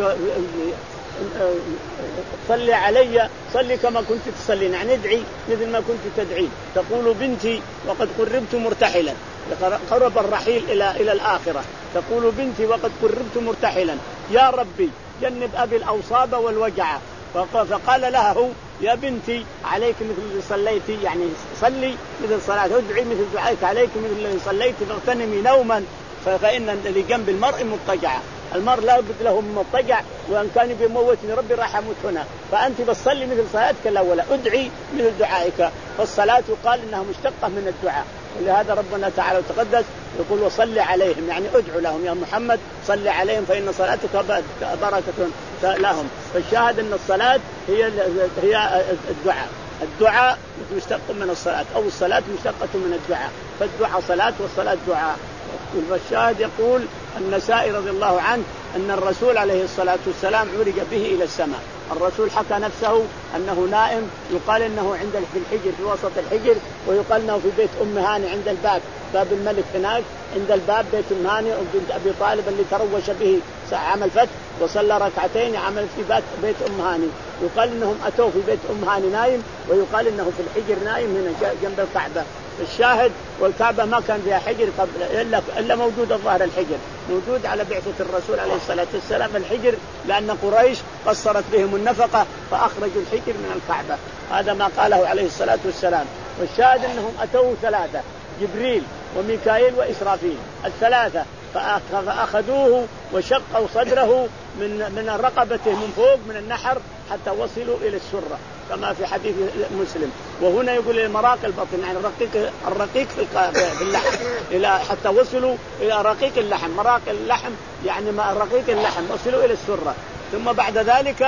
[SPEAKER 2] صلي علي، صلي كما كنت تصلين، يعني ادعي مثل ما كنت تدعين. تقول بنتي وقد قربت مرتحلا، قرب الرحيل إلى إلى الآخرة. تقول بنتي وقد قربت مرتحلا، يا ربي جنب أبي الأوصاب والوجع. فقال لها هو: يا بنتي عليك مثل اللي صليتي، يعني صلي مثل صلاة، ادعي مثل دعائك، عليك مثل اللي صليتي، فاغتنمي نوما فإن اللي جنب المرء مضطجعة. المرء لا بد له مضطجع، وان كان بيموتني ربي راح اموت هنا، فانت بتصلي مثل صلاتك الاولى، ادعي مثل دعائك. فالصلاه يقال انها مشتقه من الدعاء، ولهذا ربنا تعالى وتقدس يقول: وصلي عليهم، يعني ادعو لهم يا محمد، صلي عليهم فان صلاتك بركه لهم. فالشاهد ان الصلاه هي هي الدعاء. الدعاء مشتق من الصلاه، او الصلاه مشتقه من الدعاء، فالدعاء صلاه والصلاه دعاء. والشاهد يقول النسائي رضي الله عنه أن الرسول عليه الصلاة والسلام عرج به إلى السماء. الرسول حكى نفسه أنه نائم، يقال أنه عند في الحجر، في وسط الحجر، ويقال أنه في بيت أم هاني عند الباب، باب الملك هناك عند الباب بيت أم هاني بنت أبي طالب اللي تروش به عمل فتح وصلى ركعتين عمل في بيت أم هاني. يقال أنهم أتوا في بيت أم هاني نايم، ويقال أنه في الحجر نايم هنا جنب الكعبة. الشاهد والكعبة ما كان فيها حجر قبل إلا, إلا موجود الظاهر الحجر موجود على بعثة الرسول عليه الصلاة والسلام الحجر، لأن قريش قصرت بهم النفقة فأخرجوا الحجر من الكعبة. هذا ما قاله عليه الصلاة والسلام. والشاهد أنهم أتوا ثلاثة: جبريل وميكائيل وإسرافيل، الثلاثة، فأخذوه وشقوا صدره من من رقبته من فوق من النحر حتى وصلوا إلى السرة كما في حديث مسلم. وهنا يقول المراق البطن، يعني الرقيق الرقيق في اللحم، إلى حتى وصلوا إلى رقيق اللحم، مراق اللحم يعني رقيق اللحم، وصلوا إلى السرة. ثم بعد ذلك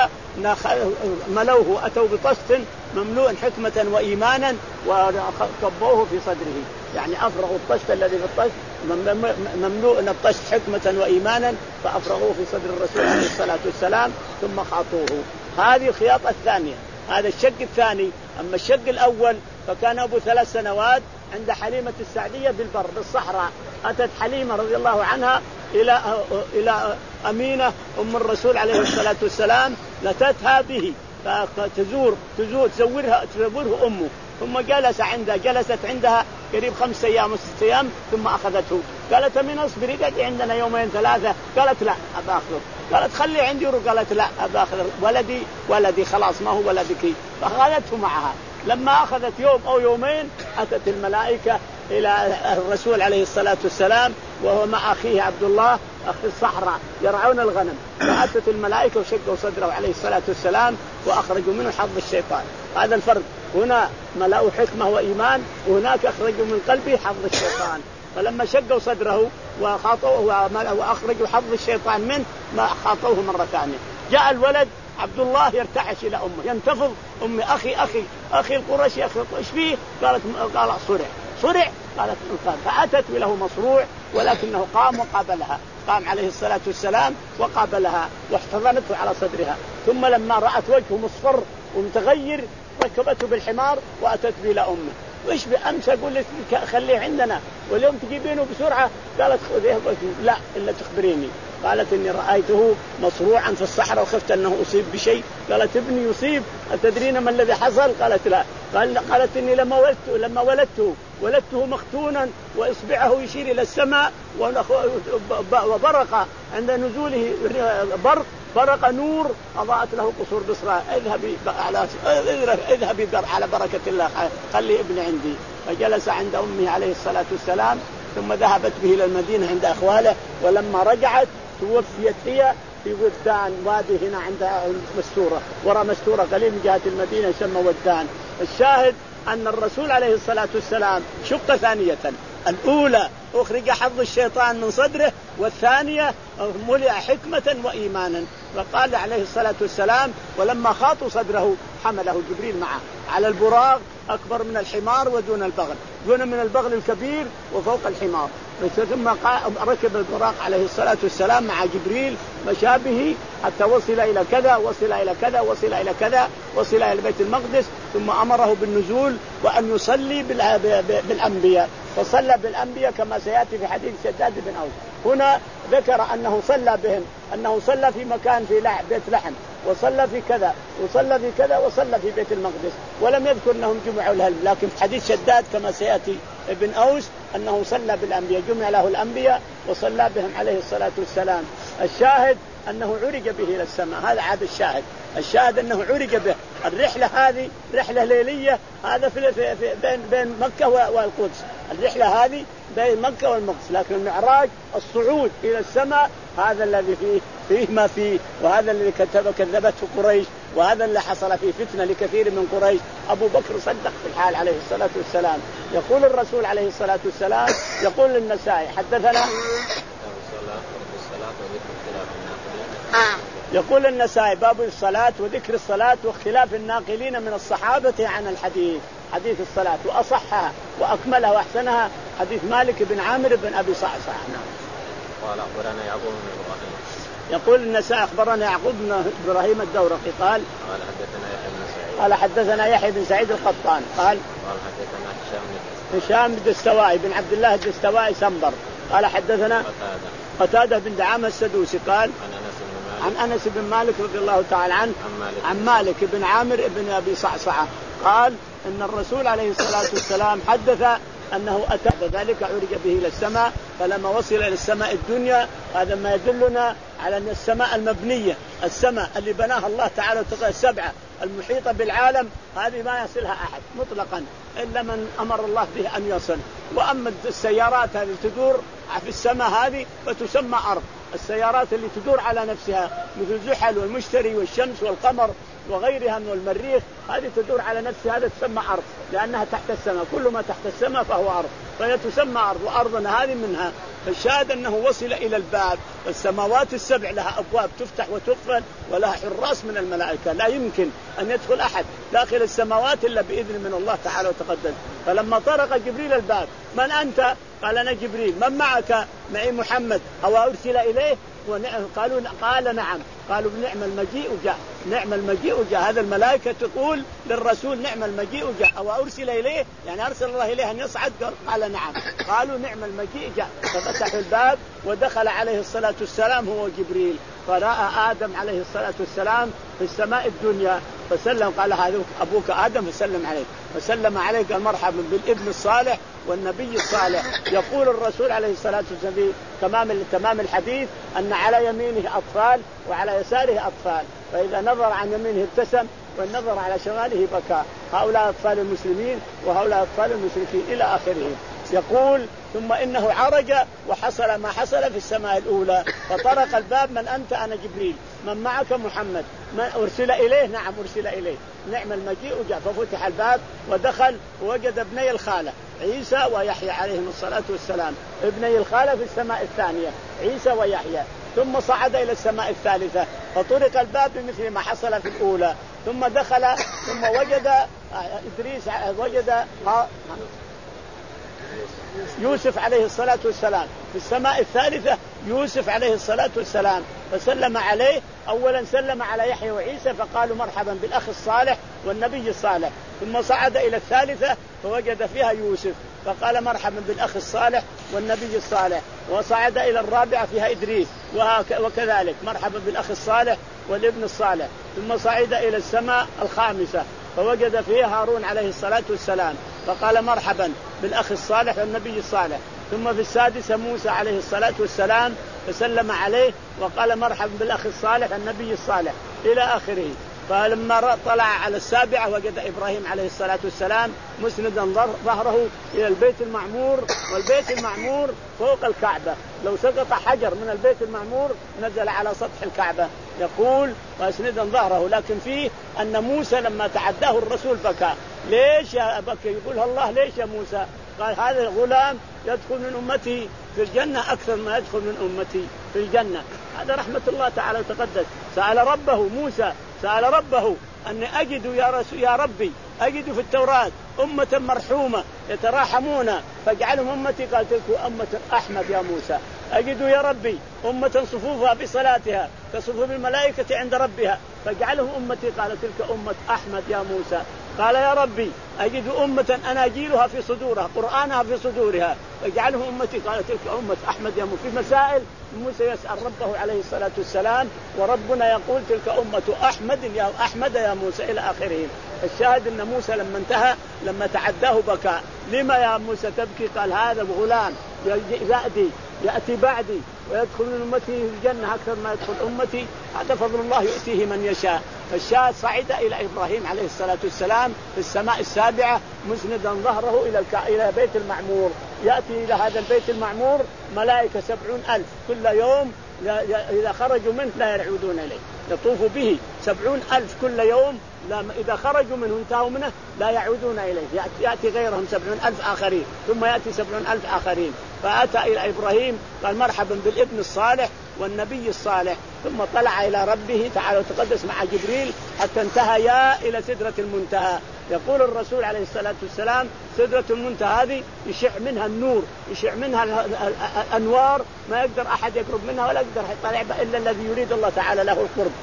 [SPEAKER 2] ملوه، أتوا بطست مملوء حكمة وإيمانا وكبوه في صدره، يعني أفرغوا الطشت الذي في الطشت مملوء الطشت حكمة وإيمانا، فأفرغوه في صدر الرسول عليه الصلاة والسلام ثم خاطوه. هذه الخياطة الثانية، هذا الشق الثاني. أما الشق الأول فكان أبو ثلاث سنوات عند حليمة السعدية بالبر بالصحراء. أتت حليمة رضي الله عنها إلى إلى أمينة أم الرسول عليه الصلاة والسلام، لتتها به فتزور تزور تزورها تزوره أمه، ثم جلس عندها جلست عندها قريب خمس أيام وست أيام ثم أخذته. قالت: من أصبري قد عندنا يومين ثلاثة؟ قالت: لا أبا أخذه. قالت: خلي عندي. قالت: لا أبا أخذ ولدي ولدي خلاص ما هو ولدك. فأخذته معها. لما أخذت يوم أو يومين أتت الملائكة إلى الرسول عليه الصلاة والسلام وهو مع أخيه عبد الله أخي الصحراء يرعون الغنم، فأتت الملائكة وشقوا صدره عليه الصلاة والسلام وأخرجوا منه حظ الشيطان. هذا الفرق، هنا ملأوا حكمة وإيمان، وهناك أخرجوا من قلبه حظ الشيطان. فلما شقوا صدره وخاطوه وأخرجوا حظ الشيطان منه ما خاطوه مرة ثانية. جاء الولد عبد الله يرتعش إلى أمه ينتفض: أمي أخي أخي أخي القرشي أخي إيش فيه؟ قالت: قال صرع صرع. قالت: فأتت له مصروع، ولكنه قام وقابلها، قام عليه الصلاة والسلام وقابلها واحتضنته على صدرها. ثم لما رأت وجهه مصفر ومتغير ركبته بالحمار وأتت به إلى أمه. وإيش بأمس أقول لك خليه عندنا واليوم تجيبينه بسرعة؟ قالت: خذيه. لا إلا تخبريني. قالت: إني رأيته مصروعا في الصحراء وخفت أنه أصيب بشيء. قالت: ابني يصيب، أتدرين ما الذي حصل؟ قالت: لا. قال قالت: إني لما ولدته لما ولدته ولدته مختونا وإصبعه يشير إلى السماء وبرق عند نزوله برق برق نور أضاءت له قصور بصرى. اذهبي على اذهبي على بركة الله خلي ابني عندي. فجلس عند أمه عليه الصلاة والسلام ثم ذهبت به إلى المدينة عند أخواله. ولما رجعت توفيت هي في ودان وادي هنا عند مستورة وراء مستورة قليل من جهة المدينة يسمى ودان. الشاهد أن الرسول عليه الصلاة والسلام شق ثانية، الأولى أخرج حظ الشيطان من صدره، والثانية ملئ حكمة وإيمانا. فقال عليه الصلاة والسلام: ولما خاطوا صدره حمله جبريل معه على البراق أكبر من الحمار ودون البغل، دون من البغل الكبير وفوق الحمار. ثم ركب البراق عليه الصلاة والسلام مع جبريل مشابه حتى وصل إلى كذا وصل إلى كذا وصل إلى كذا وصل إلى بيت المقدس، ثم أمره بالنزول وأن يصلي بالأنبياء، فصلى بالأنبياء كما سيأتي في حديث شداد بن أوس. هنا ذكر أنه صلى بهم، أنه صلى في مكان في بيت لحم، وصلى في كذا وصلى في كذا وصلى في بيت المقدس، ولم يذكر أنهم جمعوا الهلم. لكن في حديث شداد كما سيأتي ابن أوس أنه صلى بالأنبياء، جمع له الأنبياء وصلى بهم عليه الصلاة والسلام. الشاهد أنه عرج به إلى السماء، هذا عاد الشاهد. الشاهد أنه عرج به. الرحلة هذه رحلة ليلية، هذا في, في, في بين, بين مكة والقدس، الرحلة هذه بين مكة والمقدس. لكن المعراج الصعود إلى السماء هذا الذي فيه فيه ما فيه، وهذا الذي كتب كذبته قريش، وهذا اللي حصل فيه فتنة لكثير من قريش. أبو بكر صدق في الحال عليه الصلاة والسلام. يقول الرسول عليه الصلاة والسلام، يقول للنسائي حدثنا يقول النسائي باب الصلاة وذكر الصلاة واختلاف الناقلين من الصحابة عن الحديث، حديث الصلاة، وأصحها وأكملها وأحسنها حديث مالك بن عامر بن أبي صعصع.
[SPEAKER 1] قال أخبرنا يعقوب بن إبراهيم.
[SPEAKER 2] يقول النسائي أخبرنا يعقوب بن إبراهيم الدورقي قال
[SPEAKER 1] قال حدثنا يحيى بن سعيد
[SPEAKER 2] قال حدثنا يحيى بن سعيد القطان قال
[SPEAKER 1] قال حدثنا هشام بن
[SPEAKER 2] هشام الدستوائي بن عبد الله الدستوائي سنبر قال حدثنا
[SPEAKER 1] قتادة
[SPEAKER 2] قتادة بن دعامة السدوسي قال عن أنس بن مالك رضي الله تعالى عنه عن مالك بن عامر بن أبي صعصعة قال إن الرسول عليه الصلاة والسلام حدث أنه أتى ذلك عرج به إلى السماء، فلما وصل إلى السماء الدنيا، هذا ما يدلنا على أن السماء المبنية، السماء اللي بناها الله تعالى السبعة المحيطة بالعالم، هذه ما يصلها أحد مطلقا إلا من أمر الله به أن يصل. وأما السيارات هذه تدور في السماء هذه فتسمى أرض، السيارات اللي تدور على نفسها مثل زحل والمشتري والشمس والقمر وغيرها من المريخ، هذه تدور على نفسها، هذا تسمى أرض لأنها تحت السماء، كل ما تحت السماء فهو أرض، فهي تسمى أرض، وأرضنا هذه منها. فالشاهد أنه وصل إلى الباب، السماوات السبع لها أبواب تفتح وتقفل ولها حراس من الملائكة، لا يمكن أن يدخل أحد داخل السماوات إلا بإذن من الله تعالى وتقدم. فلما طرق جبريل الباب، من أنت؟ قال أنا جبريل. من معك؟ معي محمد. أو أرسل إليه؟ قالوا قال نعم. قالوا نعم المجيء جاء، نعم المجيء جاء، هذا الملائكة تقول للرسول نعم المجيء جاء. أو أرسل إليه يعني أرسل الله إليه أن يصعد؟ قال نعم. قالوا نعم المجيء جاء، ففتحوا الباب ودخل عليه الصلاة والسلام هو جبريل، فرأى آدم عليه الصلاة والسلام في السماء الدنيا فسلم، قال هذا أبوك آدم فسلم عليه، فسلم عليه قال مرحبا بالابن الصالح والنبي الصالح. يقول الرسول عليه الصلاة والسلام في تمام تمام الحديث أن على يمينه أطفال وعلى يساره أطفال، فإذا نظر عن يمينه ابتسم والنظر على شماله بكى، هؤلاء أطفال المسلمين وهؤلاء أطفال المشركين إلى آخره. يقول ثم إنه عرج وحصل ما حصل في السماء الأولى، فطرق الباب، من أنت؟ أنا جبريل. من معك؟ محمد. من أرسل إليه؟ نعم أرسل إليه. نعم المجيء جاء. ففتح الباب ودخل ووجد ابني الخالة عيسى ويحيى عليهم الصلاة والسلام، ابني الخالة في السماء الثانية عيسى ويحيى. ثم صعد إلى السماء الثالثة فطرق الباب بمثل ما حصل في الأولى، ثم دخل ثم وجد إدريس، وجد يوسف عليه الصلاة والسلام في السماء الثالثة، يوسف عليه الصلاة والسلام، فسلم عليه. أولا سلم على يحيى وعيسى فقالوا مرحبا بالأخ الصالح والنبي الصالح. ثم صعد إلى الثالثة فوجد فيها يوسف فقال مرحبا بالأخ الصالح والنبي الصالح. وصعد إلى الرابعة فيها إدريس وكذلك مرحبا بالأخ الصالح والابن الصالح. ثم صعد إلى السماء الخامسة فوجد فيها هارون عليه الصلاة والسلام فقال مرحبا بالأخ الصالح والنبي الصالح. ثم في السادسة موسى عليه الصلاة والسلام فسلم عليه وقال مرحبا بالأخ الصالح والنبي الصالح إلى آخره. فلما طلع على السابعة وجد إبراهيم عليه الصلاة والسلام مسندا ظهره إلى البيت المعمور، والبيت المعمور فوق الكعبة، لو سقط حجر من البيت المعمور نزل على سطح الكعبة. يقول واسندا ظهره، لكن فيه أن موسى لما تعداه الرسول بكى. ليش يا بكى؟ يقول الله ليش يا موسى؟ قال هذا الغلام يدخل من أمتي في الجنة أكثر ما يدخل من أمتي في الجنة. هذا رحمة الله تعالى وتقدس. سأل ربه موسى، سأل ربه أني أجد يا رسول يا ربي أجد في التوراة أمة مرحومة يتراحمون فاجعلهم أمتي. قال تلك أمة أحمد يا موسى. أجد يا ربي أمة صفوفها بصلاتها كصفوف الملائكة عند ربها فاجعلهم أمتي. قال تلك أمة أحمد يا موسى. قال يا ربي أجد أمة أناجيلها في صدورها قرآنها في صدورها فاجعلهم أمتي. قال تلك أمة أحمد يا موسى. في مسائل موسى يسأل ربه عليه الصلاة والسلام وربنا يقول تلك أمة أحمد يا أحمد يا موسى إلى آخره. الشاهد أن موسى لما انتهى لما تعداه بكاء. لما يا موسى تبكي؟ قال هذا غلام يأتي يأتي بعدي ويدخل من أمتي في الجنة أكثر ما يدخل أمتي هذا فضل الله يؤتيه من يشاء. فالشاهد صعد إلى إبراهيم عليه الصلاة والسلام في السماء السابعة مسندا ظهره إلى الك... إلى بيت المعمور. يأتي إلى هذا البيت المعمور ملائكة سبعون ألف كل يوم إذا خرجوا منه لا يعودون إليه. يطوف به سبعون ألف كل يوم إذا خرجوا منه انتهوا منه لا يعودون إليه. يأتي غيرهم سبعون ألف آخرين ثم يأتي سبعون ألف آخرين. فأتى إلى إبراهيم قال مرحبا بالابن الصالح والنبي الصالح. ثم طلع إلى ربه تعالى وتقدس مع جبريل حتى انتهيا إلى سدرة المنتهى. يقول الرسول عليه الصلاة والسلام سدرة المنتهى هذه يشع منها النور يشع منها الأنوار ما يقدر أحد يقرب منها ولا يقدر يطلع إلا الذي يريد الله تعالى له القرب.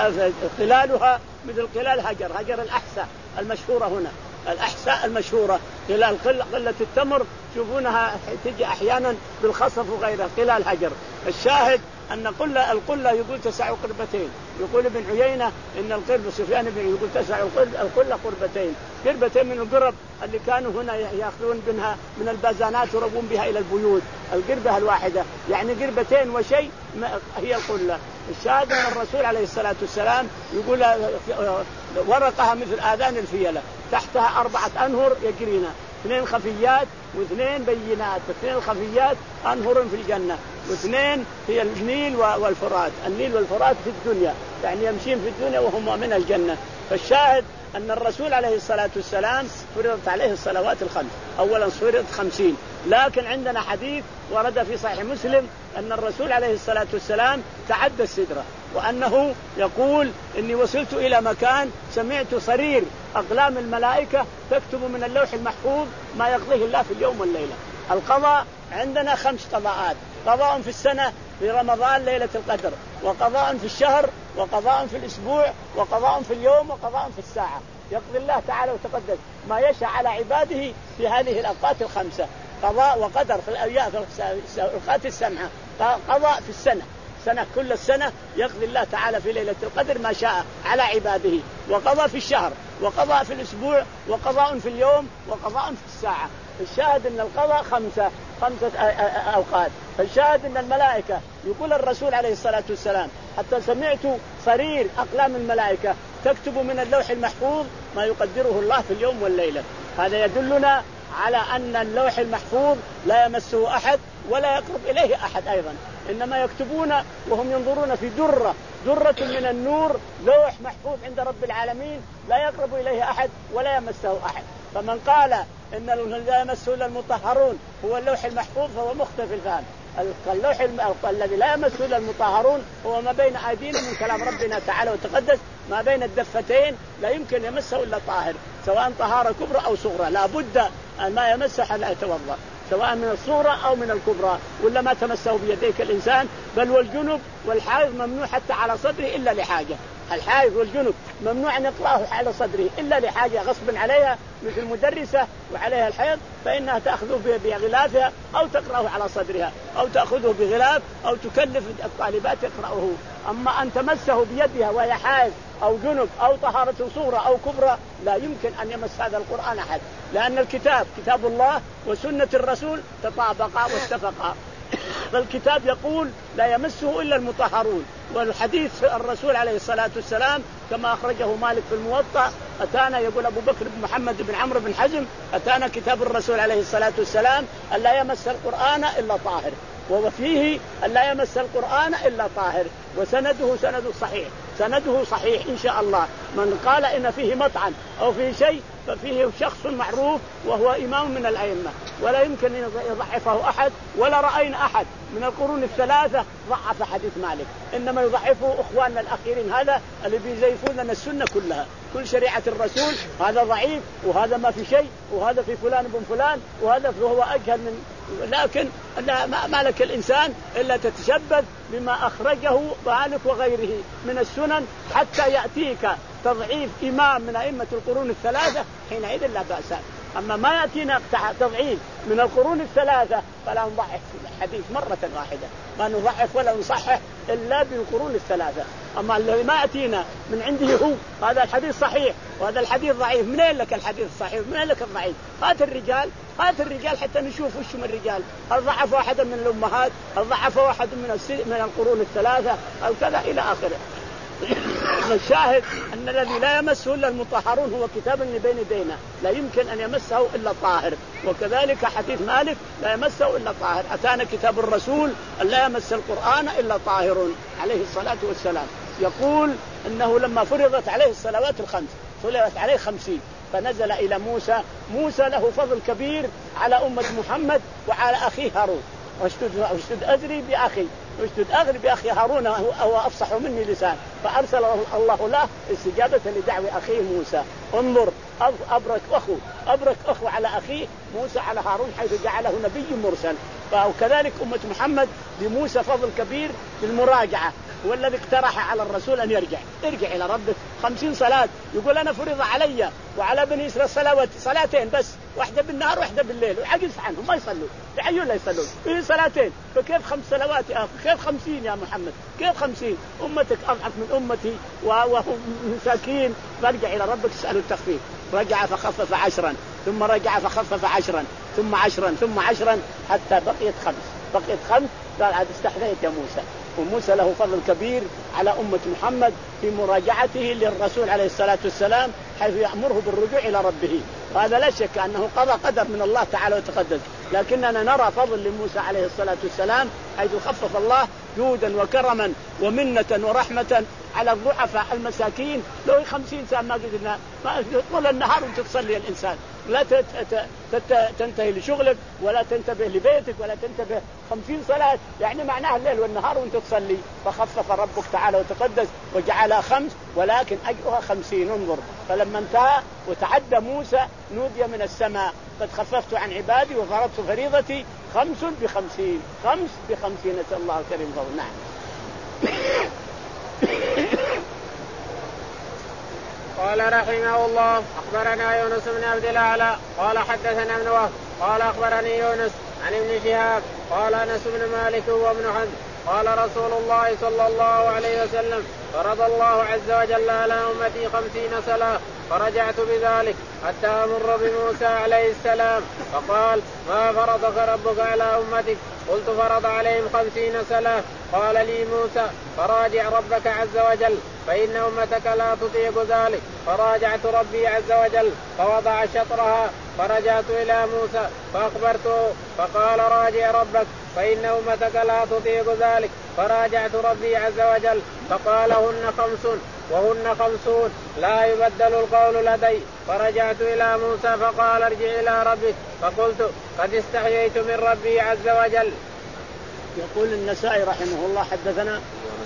[SPEAKER 2] ظلالها مثل ظلال هجر هجر الأحساء المشهورة هنا الأحساء المشهورة ظلال قلة التمر تشوفونها تجي أحيانا بالخصف وغيرها ظلال هجر. الشاهد أن قلة القلة يقول تسع قربتين. يقول ابن عيينة إن القرب سفيان بن يقول تسع القلة قربتين قربتين من القرب اللي كانوا هنا يأخذون منها من البازانات يربون بها إلى البيوت. القربة الواحدة يعني قربتين وشيء هي القلة. الشاهد أن الرسول عليه الصلاة والسلام يقول ورقها مثل آذان الفيلة تحتها أربعة أنهر يجرينا اثنين خفيات واثنين بينات. اثنين خفيات أنهر في الجنة واثنين هي النيل والفرات. النيل والفرات في الدنيا يعني يمشين في الدنيا وهم من الجنة. فالشاهد أن الرسول عليه الصلاة والسلام فرضت عليه الصلوات الخمس. أولا فرض خمسين لكن عندنا حديث ورد في صحيح مسلم أن الرسول عليه الصلاة والسلام تعدى السدرة وأنه يقول إني وصلت إلى مكان سمعت صرير أقلام الملائكة تكتب من اللوح المحفوظ ما يقضيه الله في اليوم والليلة. القضاء عندنا خمس قضاءات. قضاء في السنة في رمضان ليلة القدر وقضاء في الشهر وقضاء في الأسبوع وقضاء في اليوم وقضاء في الساعة. يقضي الله تعالى وتقدس ما يشاء على عباده في هذه الأوقات الخمسة. قضاء وقدر في الأيام في الأوقات السمعة. قضاء في السنة سنة كل السنة يقضي الله تعالى في ليلة القدر ما شاء على عباده. وقضاء في الشهر وقضاء في الأسبوع وقضاء في اليوم وقضاء في الساعة. الشاهد أن القضاء خمسة خمسة أوقات. الشاهد أن الملائكة يقول الرسول عليه الصلاة والسلام حتى سمعت صرير أقلام الملائكة تكتب من اللوح المحفوظ ما يقدره الله في اليوم والليلة. هذا يدلنا على أن اللوح المحفوظ لا يمسه أحد ولا يقرب إليه أحد أيضا إنما يكتبون وهم ينظرون في درة درة من النور لوح محفوظ عند رب العالمين لا يقرب إليه أحد ولا يمسه أحد. فمن قال إن لا يمسه إلا المطهرون هو اللوح المحفوظ فهو مختلف الفهم. اللوح الذي لا يمسه إلا المطهرون هو ما بين أيدينا من كلام ربنا تعالى وتقدس ما بين الدفتين لا يمكن يمسه إلا طاهر سواء طهارة كبرى أو صغرى لا بد أن ما يمسه لا يتوضأ سواء من الصورة أو من الكبرى ولا ما تمسه بيديك الإنسان. بل والجنب والحائض ممنوع حتى على صدره إلا لحاجة. الحائض والجنب ممنوع أن يقرأه على صدره إلا لحاجة غصب عليها مثل مدرسة وعليها الحيض فإنها تأخذه بغلافها أو تقرأه على صدرها أو تأخذه بغلاف أو تكلف الطالبات يقرأه. أما أن تمسه بيدها وهي حائض أو جنب أو طهارة صورة أو كبرى لا يمكن أن يمس هذا القرآن أحد لأن الكتاب كتاب الله وسنة الرسول تطابقا واتفقا. فالكتاب يقول لا يمسه إلا المطهرون. والحديث الرسول عليه الصلاة والسلام كما أخرجه مالك في الموطأ أتانا يقول أبو بكر بن محمد بن عمرو بن حزم أتانا كتاب الرسول عليه الصلاة والسلام أن لا يمس القرآن إلا طاهر وفيه أن لا يمس القرآن إلا طاهر وسنده سند صحيح سنده صحيح إن شاء الله. من قال إن فيه مطعن أو فيه شيء ففيه شخص معروف وهو إمام من الأئمة ولا يمكن أن يضعفه أحد ولا رأينا أحد من القرون الثلاثة ضعف حديث مالك إنما يضعفه أخواننا الأخيرين هذا اللي بيزيفون لنا السنة كلها كل شريعة الرسول هذا ضعيف وهذا ما في شيء وهذا في فلان بن فلان وهذا فهو أجهل من. لكن ما لك الإنسان إلا تتشبث بما أخرجه مالك وغيره من السنن حتى يأتيك تضعيف إمام من أئمة القرون الثلاثة حينئذ لا بأس. أما ما يأتينا تضعيف من القرون الثلاثة فلا نضعف الحديث مرة واحدة، ما نضعف ولا نصحح إلا بالقرون الثلاثة. أما الذي ما يأتينا من عنده هو هذا الحديث صحيح وهذا الحديث ضعيف، منين لك الحديث الصحيح منين لك الضعيف؟ هات الرجال هات الرجال حتى نشوف وش من الرجال، هل ضعف واحدا من الأمهات، هل ضعف واحد من من القرون الثلاثة أو كذا إلى آخره. الشاهد أن الذي لا يمسه إلا المطهرون هو كتاب من بين يدينا لا يمكن أن يمسه إلا طاهر، وكذلك حديث مالك لا يمسه إلا طاهر. أتانا كتاب الرسول أن لا يمس القرآن إلا طاهر عليه الصلاة والسلام. يقول أنه لما فرضت عليه الصلوات الخمس فرضت عليه خمسين فنزل إلى موسى. موسى له فضل كبير على أمة محمد وعلى أخيه هارون. واشتد أذري بأخي واشتد أغري بأخي هارون هو أفصح مني لسان، فأرسل الله له استجابة لدعوة أخيه موسى. انظر أبرك أخو أبرك أخو على أخيه موسى على هارون حيث جعله نبي مرسل. وكذلك أمة محمد لموسى فضل كبير بالمراجعة، هو الذي اقترح على الرسول أن يرجع ارجع إلى ربك. خمسين صلاة يقول أنا فرض علي وعلى بني إسرائيل صلوات صلاتين بس، واحدة بالنهار واحدة بالليل، وعجز عنهم ما يصلون بعيون لا يصلون في صلاتين، فكيف خمس صلوات يا أخي؟ كيف خمسين يا محمد؟ كيف خمسين؟ أمتك أضعف من أمتي وهم مساكين. فارجع إلى ربك اسأله التخفيف. رجع فخفف عشرا ثم رجع فخفف عشرا ثم عشرا ثم عشرا حتى بقيت خمس بقيت خمس قال عاد استحييت يا موسى. وموسى له فضل كبير على أمة محمد في مراجعته للرسول عليه الصلاة والسلام حيث يأمره بالرجوع إلى ربه. وهذا لا شك أنه قضى قدر من الله تعالى وتقدس، لكننا نرى فضل لموسى عليه الصلاة والسلام حيث خفف الله جودا وكرما ومنة ورحمة على الضعفاء المساكين. لو خمسين ساعة ما قدرنا ما طول النهار وانت تصلي الإنسان، لا تنتهي لشغلك ولا تنتبه لبيتك ولا تنتبه. خمسين صلاة يعني معناها الليل والنهار وانت تصلي. فخفف ربك تعالى وتقدس وجعلها خمس ولكن أجرها خمسين. انظر فلما انتهى وتعدى موسى نودي من السماء قد خففت عن عبادي وفرضت فريضتي خمس بخمسين خمس بخمسين. نسأل الله الكريم فضل. نعم.
[SPEAKER 1] قال رحمه الله أخبرنا يونس بن عبد الأعلى قال حدثنا ابن وهب قال أخبرني يونس عن ابن شهاب قال أنس بن مالك وابن حزم قال رسول الله صلى الله عليه وسلم فرض الله عز وجل على أمتي خمسين صلاة فرجعت بذلك حتى أمر بموسى عليه السلام فقال ما فرضك ربك على أمتك؟ قلت فرض عليهم خمسين صلاة. قال لي موسى فراجع ربك عز وجل فإن أمتك لا تطيق ذلك. فراجعت ربي عز وجل فوضع شطرها فرجعت إلى موسى فأخبرته فقال راجع ربك فإن أمتك لا تطيق ذلك. فراجعت ربي عز وجل فقال هن خمس وهن خمسون لا يبدل القول لدي. فرجعت إلى موسى فقال ارجع إلى ربك فقلت قد استحييت من ربي عز وجل.
[SPEAKER 2] يقول النسائي رحمه الله حدثنا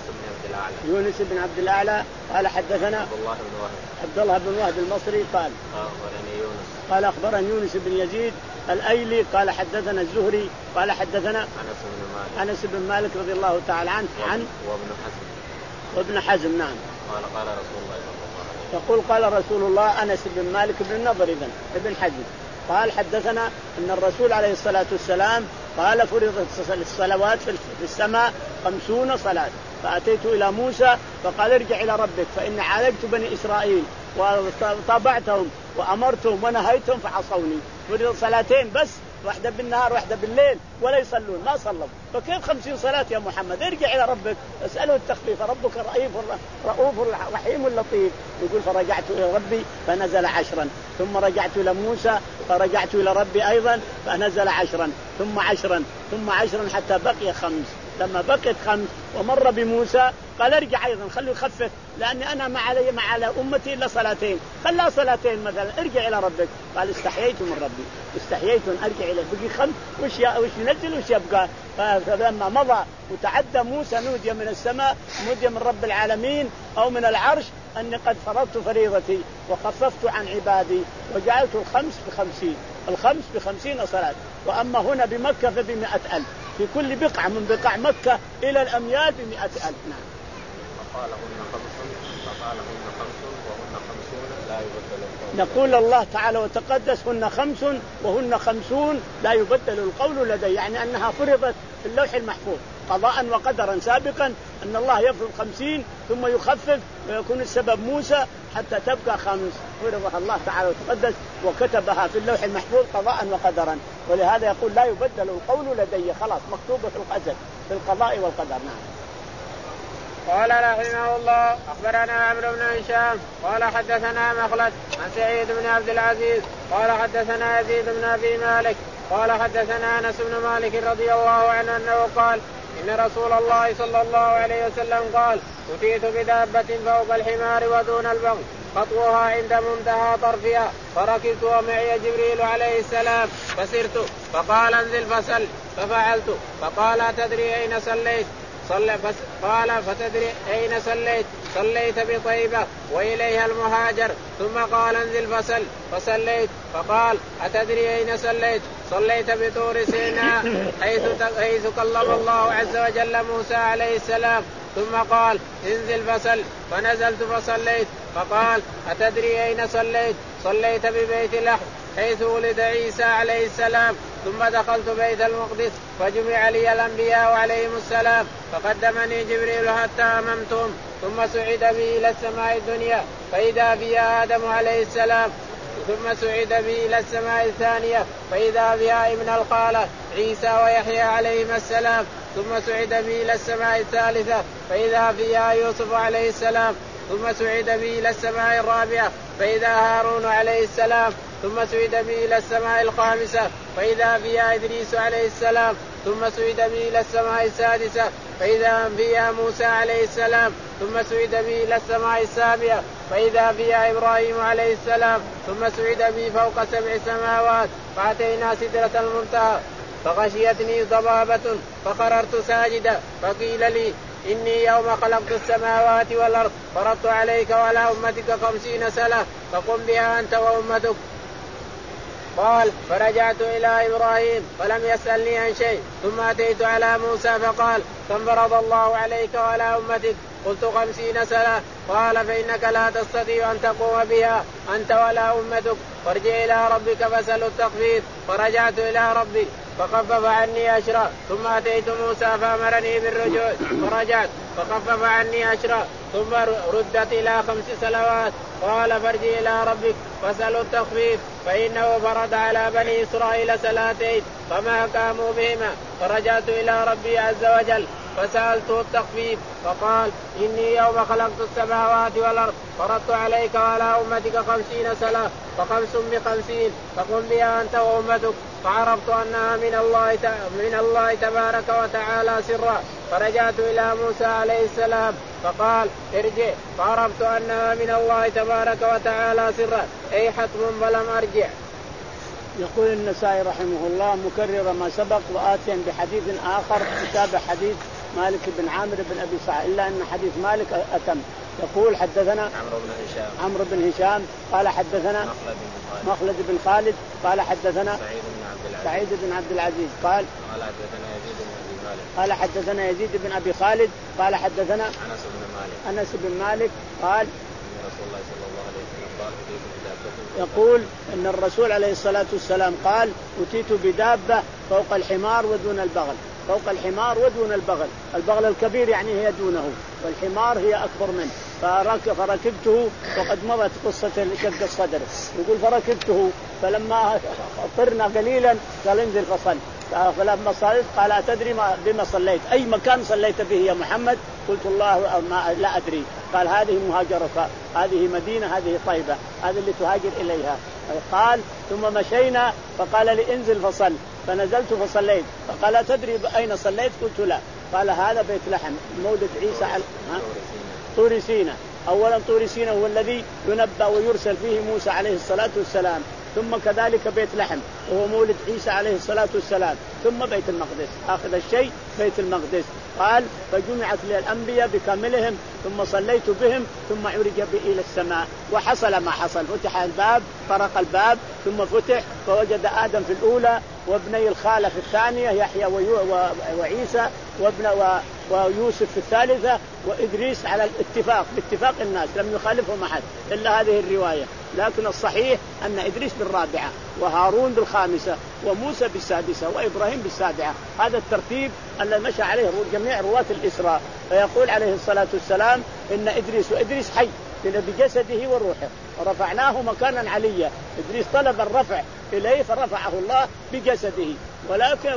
[SPEAKER 2] يونس بن عبد الأعلى قال حدثنا عبد الله بن وهب عبد الله بن وهب المصري قال
[SPEAKER 1] أخبرني يونس
[SPEAKER 2] قال أخبرني يونس بن يزيد الأيلي قال حدثنا الزهري قال حدثنا
[SPEAKER 1] أنس بن مالك
[SPEAKER 2] أنس بن مالك رضي الله تعالى عنه عن
[SPEAKER 1] وابن حزم
[SPEAKER 2] وابن حزم. نعم.
[SPEAKER 1] قال قال رسول الله صلى الله عليه وسلم
[SPEAKER 2] يقول قال رسول الله أنس بن مالك بن النضر إذن ابن حزم قال حدثنا أن الرسول عليه الصلاة والسلام قال فرضت الصلوات في السماء خمسون صلاة. فأتيت إلى موسى فقال ارجع إلى ربك فإن عالجت بني إسرائيل وطابعتهم وأمرتهم ونهيتهم فعصوني. فرضت صلاتين بس، واحدة بالنهار واحدة بالليل ولا يصلون ما صلوا. فكيف خمسين صلاة يا محمد؟ ارجع إلى ربك اسأله التخفيف. ربك رئيف رؤوف رحيم لطيف. يقول فرجعت إلى ربي فنزل عشرا ثم رجعت إلى موسى فرجعت إلى ربي أيضا فنزل عشرا ثم عشرا ثم عشرا حتى بقي خمس. لما بقيت خمس ومر بموسى قال ارجع أيضا خلوا يخفف لأني أنا ما علي ما على أمتي إلا صلاتين خلها صلاتين مثلا. ارجع إلى ربك. قال استحييت من ربي استحييت أن أرجع إلى بقي خمس وش وش ينزل وش يبقى. فلما مضى وتعدى موسى نودي من السماء نودي من رب العالمين أو من العرش أني قد فرضت فريضتي وخففت عن عبادي وجعلت الخمس بخمسين الخمس بخمسين صلاة. وأما هنا بمكة فبمئة ألف في كل بقعة من بقع مكة إلى الأميال بمئة ألف. نعم.
[SPEAKER 1] فقالهن خمس فقالهن خمس وهن خمسون لا يبدل القول.
[SPEAKER 2] نقول الله تعالى وتقدس هن خمس وهن خمسون لا يبدل القول لدي، يعني أنها فرضت في اللوح المحفوظ قضاء وقدرا سابقا أن الله يفرض خمسين ثم يخفف ويكون السبب موسى حتى تبقى خمس. فرضها الله تعالى وتقدس وكتبها في اللوح المحفوظ قضاء وقدرا، ولهذا يقول لا يبدل القول لدي، خلاص مكتوبة في الأزل في القضاء والقدر. نعم.
[SPEAKER 1] قال رحمه الله أخبرنا عمرو بن هشام قال حدثنا مخلد عن سعيد بن عبد العزيز قال حدثنا يزيد بن أبي مالك قال حدثنا أنس بن مالك رضي الله عنه أنه قال إن رسول الله صلى الله عليه وسلم قال أتيت بدابة فوق الحمار ودون البغل خطوها عند منتهى طرفها فركبت ومعي جبريل عليه السلام فسرت فقال انزل فسل ففعلت فقال أتدري أين صليت صلى قال فتدري أين صليت صليت بطيبة وإليها المهاجر ثم قال انزل فسل فصليت فقال أتدري أين صليت صليت بطور سيناء حيث حيث كلم الله عز وجل موسى عليه السلام ثم قال انزل فسل فنزلت فصليت فقال أتدري أين صليت صليت ببيت لحم حيث ولد عيسى عليه السلام ثم دخلت بيت المقدس فجمع لي الأنبياء عليهم السلام فقدمني جبريل حتى أممتهم ثم صعد بي إلى السماء الدنيا فإذا بها آدم عليه السلام ثم صعد بي إلى السماء الثانية فإذا بها ابن الخالة عيسى ويحيى عليهما السلام ثم صعد بي إلى السماء الثالثة فإذا فيها يوسف عليه السلام ثم صعد بي إلى السماء الرابعة فإذا هارون عليه السلام ثم صعد بي إلى السماء الخامسة فإذا فيها إدريس عليه السلام ثم صعد بي إلى السماء السادسة فإذا فيها موسى عليه السلام ثم صعد بي إلى السماء السابعة فإذا فيها إبراهيم عليه السلام ثم صعد بي فوق سبع سماوات فأتينا سدرة المنتهى فغشيتني ضبابة فخررت ساجدا فقيل لي إني يوم خلقت السماوات والأرض فرضت عليك وعلى أمتك خمسين سنة فقم بها أنت وأمتك. قال فرجعت إلى إبراهيم فلم يسألني عن شيء ثم أتيت على موسى فقال كم فرض الله عليك وعلى أمتك قلت خمسين سنة قال فإنك لا تستطيع أن تقوم بها أنت ولا أمتك فارجع إلى ربك فاسأل التخفيف. فرجعت إلى ربي فخفف عني أشرا ثم أتيت موسى فأمرني بالرجوع فرجعت فخفف عني أشرا ثم ردت إلى خمس سنوات قال فارجع إلى ربك فاسأل التخفيف فإنه فرض على بني إسرائيل صلاتين فما قاموا بهما. فرجعت إلى ربي عز وجل فسألته التخفيف فقال إني يوم خلقت السماوات والأرض فرضت عليك وعلى أمتك خمسين سنة فخمس بخمسين فقم بها أنت وأمتك. فعرفت أنها من الله من الله تبارك وتعالى سرا فرجعت إلى موسى عليه السلام فقال ارجع فعرفت أنها من الله تبارك وتعالى سرا أي حتم فلم أرجع.
[SPEAKER 2] يقول النسائي رحمه الله مكرر ما سبق وآتيا بحديث آخر يتابع حديث مالك بن عامر بن أبي سعد إلا أن حديث مالك أتم. يقول حدثنا
[SPEAKER 1] عمرو بن هشام
[SPEAKER 2] عمرو بن هشام قال حدثنا مخلد بن خالد قال حدثنا
[SPEAKER 1] سعيد بن عبد العزيز,
[SPEAKER 2] سعيد بن عبد العزيز قال
[SPEAKER 1] قال حدثنا يزيد بن أبي مالك
[SPEAKER 2] قال حدثنا يزيد بن أبي خالد قال حدثنا
[SPEAKER 1] أنس بن مالك
[SPEAKER 2] أنس بن مالك قال
[SPEAKER 1] رسول الله صلى الله عليه وسلم قال
[SPEAKER 2] يقول أن الرسول عليه الصلاة والسلام قال أتيت بدابة فوق الحمار ودون البغل فوق الحمار ودون البغل. البغل الكبير يعني هي دونه والحمار هي أكبر منه فركبته وقد مضت قصة شق الصدر. يقول فركبته فلما طرنا قليلا قال انزل فصل فلما صليت قال أتدري بما صليت أي مكان صليت به يا محمد قلت الله ما لا أدري. قال هذه مهاجرة هذه مدينة هذه طيبة هذه اللي تهاجر إليها. قال ثم مشينا فقال لي انزل فصل فنزلت فصليت فقال تدري أين صليت قلت لا. قال هذا بيت لحم مولد عيسى على طور سيناء. أولا طور سيناء هو الذي ينبأ ويرسل فيه موسى عليه الصلاة والسلام ثم كذلك بيت لحم وهو مولد عيسى عليه الصلاة والسلام، ثم بيت المقدس آخر الشيء بيت المقدس. قال فجمعت لي الأنبياء بكاملهم ثم صليت بهم ثم عرج بي إلى السماء. وحصل ما حصل، فتح الباب طرق الباب ثم فتح فوجد آدم في الأولى وابني الخالة في الثانية يحيى وعيسى وابن ويوسف في الثالثة وإدريس على الاتفاق باتفاق الناس لم يخالفهم أحد إلا هذه الرواية. لكن الصحيح أن إدريس بالرابعة وهارون بالخامسة وموسى بالسادسة وإبراهيم بالسابعة. هذا الترتيب الذي مشى عليه جميع رواة الإسراء. فيقول عليه الصلاة والسلام إن إدريس وإدريس حي بجسده وروحه ورفعناه مكانا عليا. إدريس طلب الرفع إليه فرفعه الله بجسده، ولكن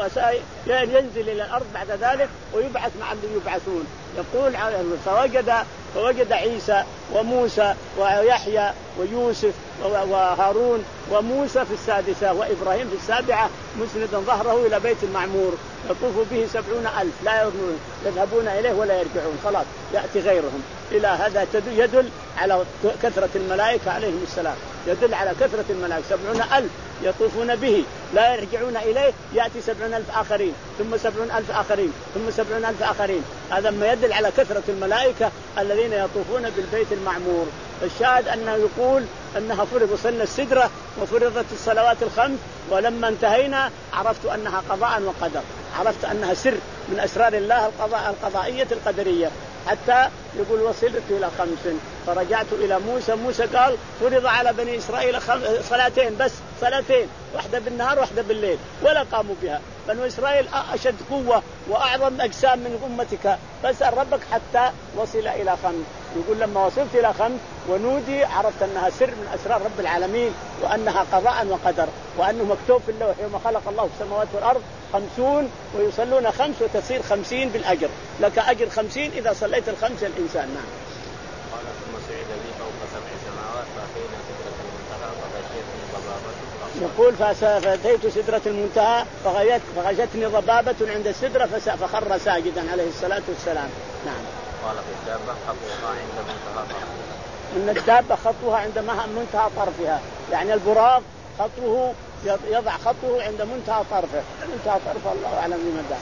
[SPEAKER 2] ينزل إلى الأرض بعد ذلك ويبعث مع اللي يبعثون. يقول فوجد فوجد عيسى وموسى ويحيى ويوسف وهارون وموسى في السادسة وإبراهيم في السابعة مسندا ظهره إلى بيت المعمور يطوف به سبعون ألف لا يذهبون إليه ولا يرجعون، خلاص يأتي غيرهم. إلى هذا يدل على كثرة الملائكة عليهم السلام، يدل على كثرة الملائكة سبعون ألف يطوفون به لا يرجعون إليه، يأتي سبعون ألف آخرين ثم سبعون ألف آخرين ثم سبعون ألف آخرين. هذا ما يدل على كثرة الملائكة الذين يطوفون بالبيت المعمور. الشاهد أنه يقول أنها فرض وصلنا السدرة وفرضت الصلوات الخمس، ولما انتهينا عرفت أنها قضاء وقدر، عرفت أنها سر من أسرار الله القضاء القضائية القدرية. حتى يقول وصلت إلى خمس فرجعت إلى موسى. موسى قال فرض على بني إسرائيل صلاتين بس، صلاتين واحدة بالنهار واحدة بالليل ولا قاموا بها. بنو إسرائيل أشد قوة وأعظم أجسام من أمتك، فاسأل ربك حتى وصل إلى خمس. يقول لما وصلت إلى خمس ونودي عرفت أنها سر من أسرار رب العالمين وأنها قضاء وقدر، وأنه مكتوب في اللوح يوم خلق الله السماوات والأرض خمسون ويصلون خمس وتصير خمسين بالأجر، لك أجر خمسين إذا صليت الخمس الإنسان. نعم.
[SPEAKER 1] قال ثم صعد بي فوق سبع سماوات فأتينا سدرة المنتهى فغشيتني ضبابة.
[SPEAKER 2] يقول فأتيت سدرة المنتهى فغيت فغشتني ضبابة عند السدرة فخر ساجدا عليه الصلاة والسلام. نعم.
[SPEAKER 1] قال في الدابة خطوها عند منتهى طرفها.
[SPEAKER 2] إن الدابة خطوها عند منتهى طرفها، يعني البراق خطوه يضع خطوه عند منتهى طرفه، منتهى طرفه الله أعلم بمدى.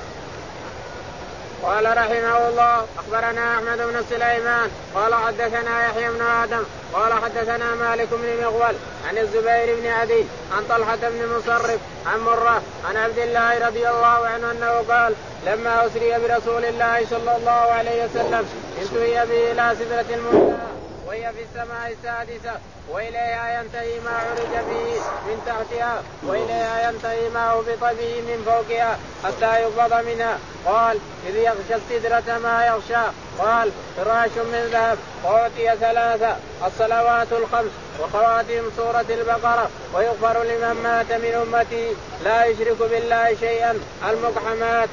[SPEAKER 1] قال رحمه الله أخبرنا أحمد بن سليمان قال حدثنا يحيى بن آدم قال حدثنا مالك بن مغول عن الزبير بن عدي عن طلحة بن مصرف عن مرة عن عبد الله رضي الله عنه أنه قال لما أسري برسول الله صلى الله عليه وسلم انتهي به إلى سدرة المنتهى وهي في السماء السادسة وإليها ينتهي ما عرج به من تحتها وإليها ينتهي ما هبط به من فوقها حتى يقبض منها. قال إذ يغشى السدرة ما يغشى. قال فراش من ذهب وأعطي ثلاثة الصلوات الخمس وخواتم سورة البقرة ويغفر لمن مات من أمتي لا يشرك بالله شيئا المقحمات.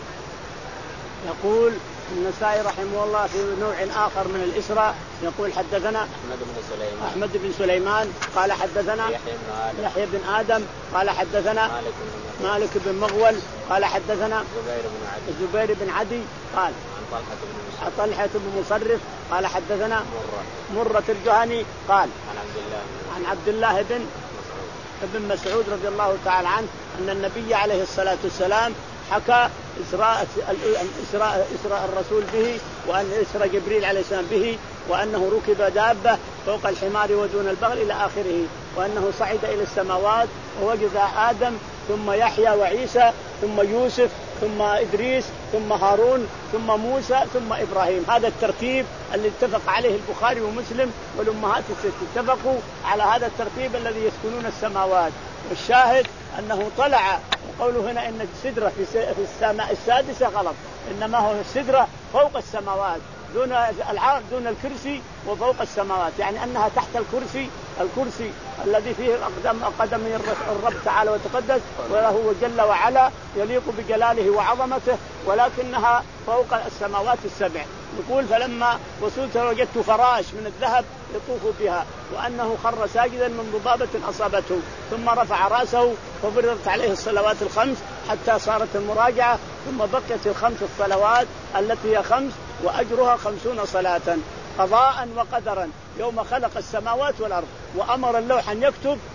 [SPEAKER 2] يقول النسائي رحمه الله في نوع آخر من الإسراء يقول حدثنا
[SPEAKER 1] أحمد بن سليمان
[SPEAKER 2] أحمد بن سليمان قال حدثنا يحيى بن آدم قال حدثنا
[SPEAKER 1] مالك بن,
[SPEAKER 2] مالك بن مغول قال حدثنا
[SPEAKER 1] الزبير بن عدي
[SPEAKER 2] الزبير بن عدي قال
[SPEAKER 1] عن
[SPEAKER 2] طلحة بن مصرف قال حدثنا
[SPEAKER 1] مرة,
[SPEAKER 2] مرة الجهني قال
[SPEAKER 1] عن عبد الله
[SPEAKER 2] عن عبد الله بن ابن مسعود رضي الله تعالى عنه أن النبي عليه الصلاة والسلام حكى إسراء إسراء إسراء الرسول به وأن إسراء جبريل عليه السلام به وأنه ركب دابة فوق الحمار ودون البغل إلى آخره، وأنه صعد إلى السماوات ووجد آدم ثم يحيى وعيسى ثم يوسف ثم إدريس ثم هارون ثم موسى ثم إبراهيم. هذا الترتيب اللي اتفق عليه البخاري ومسلم والأمهات الست اتفقوا على هذا الترتيب الذي يسكنون السماوات. والشاهد أنه طلع، وقوله هنا إن السدرة في السماء السادسة غلط، إنما هو السدرة فوق السماوات دون العرض دون الكرسي وفوق السماوات، يعني أنها تحت الكرسي، الكرسي الذي فيه الأقدم قدم الرب تعالى وتقدس وهو جل وعلا يليق بجلاله وعظمته، ولكنها فوق السماوات السبع. يقول فلما وصلت وجدت فراش من الذهب يطوف بها وأنه خر ساجدا من ضبابة أصابته ثم رفع رأسه ففرضت عليه الصلوات الخمس حتى صارت المراجعة ثم بقيت الخمس الصلوات التي هي خمس وأجرها خمسون صلاة قضاء وقدرا يوم خلق السماوات والأرض، وأمر اللوح أن يكتب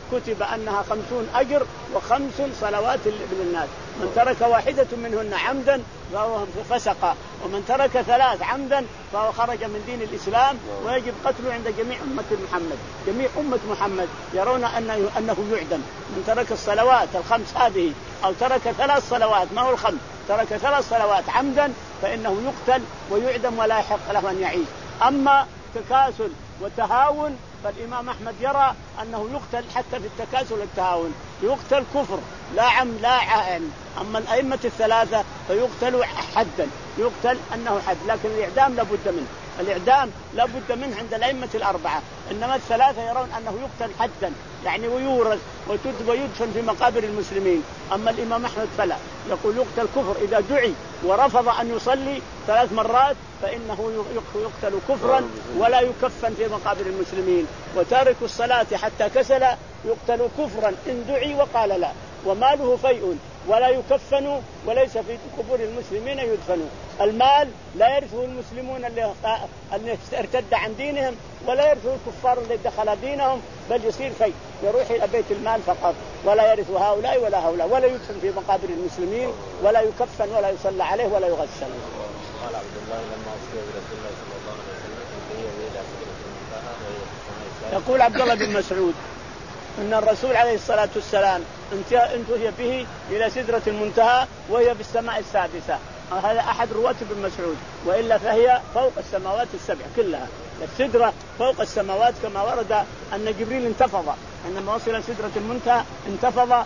[SPEAKER 2] كتب أنها خمسون أجر وخمس صلوات للناس. من ترك واحدة منهن عمدا فهو فسق، ومن ترك ثلاث عمدا فهو خرج من دين الإسلام ويجب قتله عند جميع أمة محمد. جميع أمة محمد يرون أنه, أنه يعدم. من ترك الصلوات الخمس هذه أو ترك ثلاث صلوات ما هو الخمس، ترك ثلاث صلوات عمدا فإنه يقتل ويعدم ولا يحق له أن يعيش. أما تكاسل وتهاون فالإمام أحمد يرى أنه يقتل حتى في التكاسل والتهاون، يقتل كفر لا عم لا عائن. أما الأئمة الثلاثة فيقتل حدا، يقتل أنه حد، لكن الإعدام لابد منه، الإعدام لابد منه عند الأئمة الأربعة. إنما الثلاثة يرون أنه يقتل حدا يعني ويورث ويدفن في مقابر المسلمين. أما الإمام أحمد فلا، يقول يقتل كفر إذا دعي ورفض أن يصلي ثلاث مرات فإنه يقتل كفرا ولا يكفن في مقابر المسلمين. وتارك الصلاة حتى كسل يقتل كفرا إن دعي وقال لا، وماله فيء ولا يكفن وليس في قبور المسلمين يدفن. المال لا يرثه المسلمون اللي ارتد عن دينهم ولا يرثه الكفار اللي دخل دينهم، بل يصير فيء يروح إلى بيت المال فقط، ولا يرث هؤلاء ولا هؤلاء، ولا يدفن في مقابر المسلمين ولا يكفن ولا يصلى عليه ولا يغسل.
[SPEAKER 1] قال عبد الله لما أصيب برسول الله صلى الله عليه وسلم هي إلى سدرة المنتهى وهي في السماء.
[SPEAKER 2] يقول عبد الله بن مسعود إن الرسول عليه الصلاة والسلام انتهي به إلى سدرة المنتهى وهي في السماء السادسة. هذا أحد رواة ابن مسعود، وإلا فهي فوق السماوات السبع كلها. السدرة فوق السماوات كما ورد أن جبريل انتفض عندما وصل سدرة المنتهى، انتفض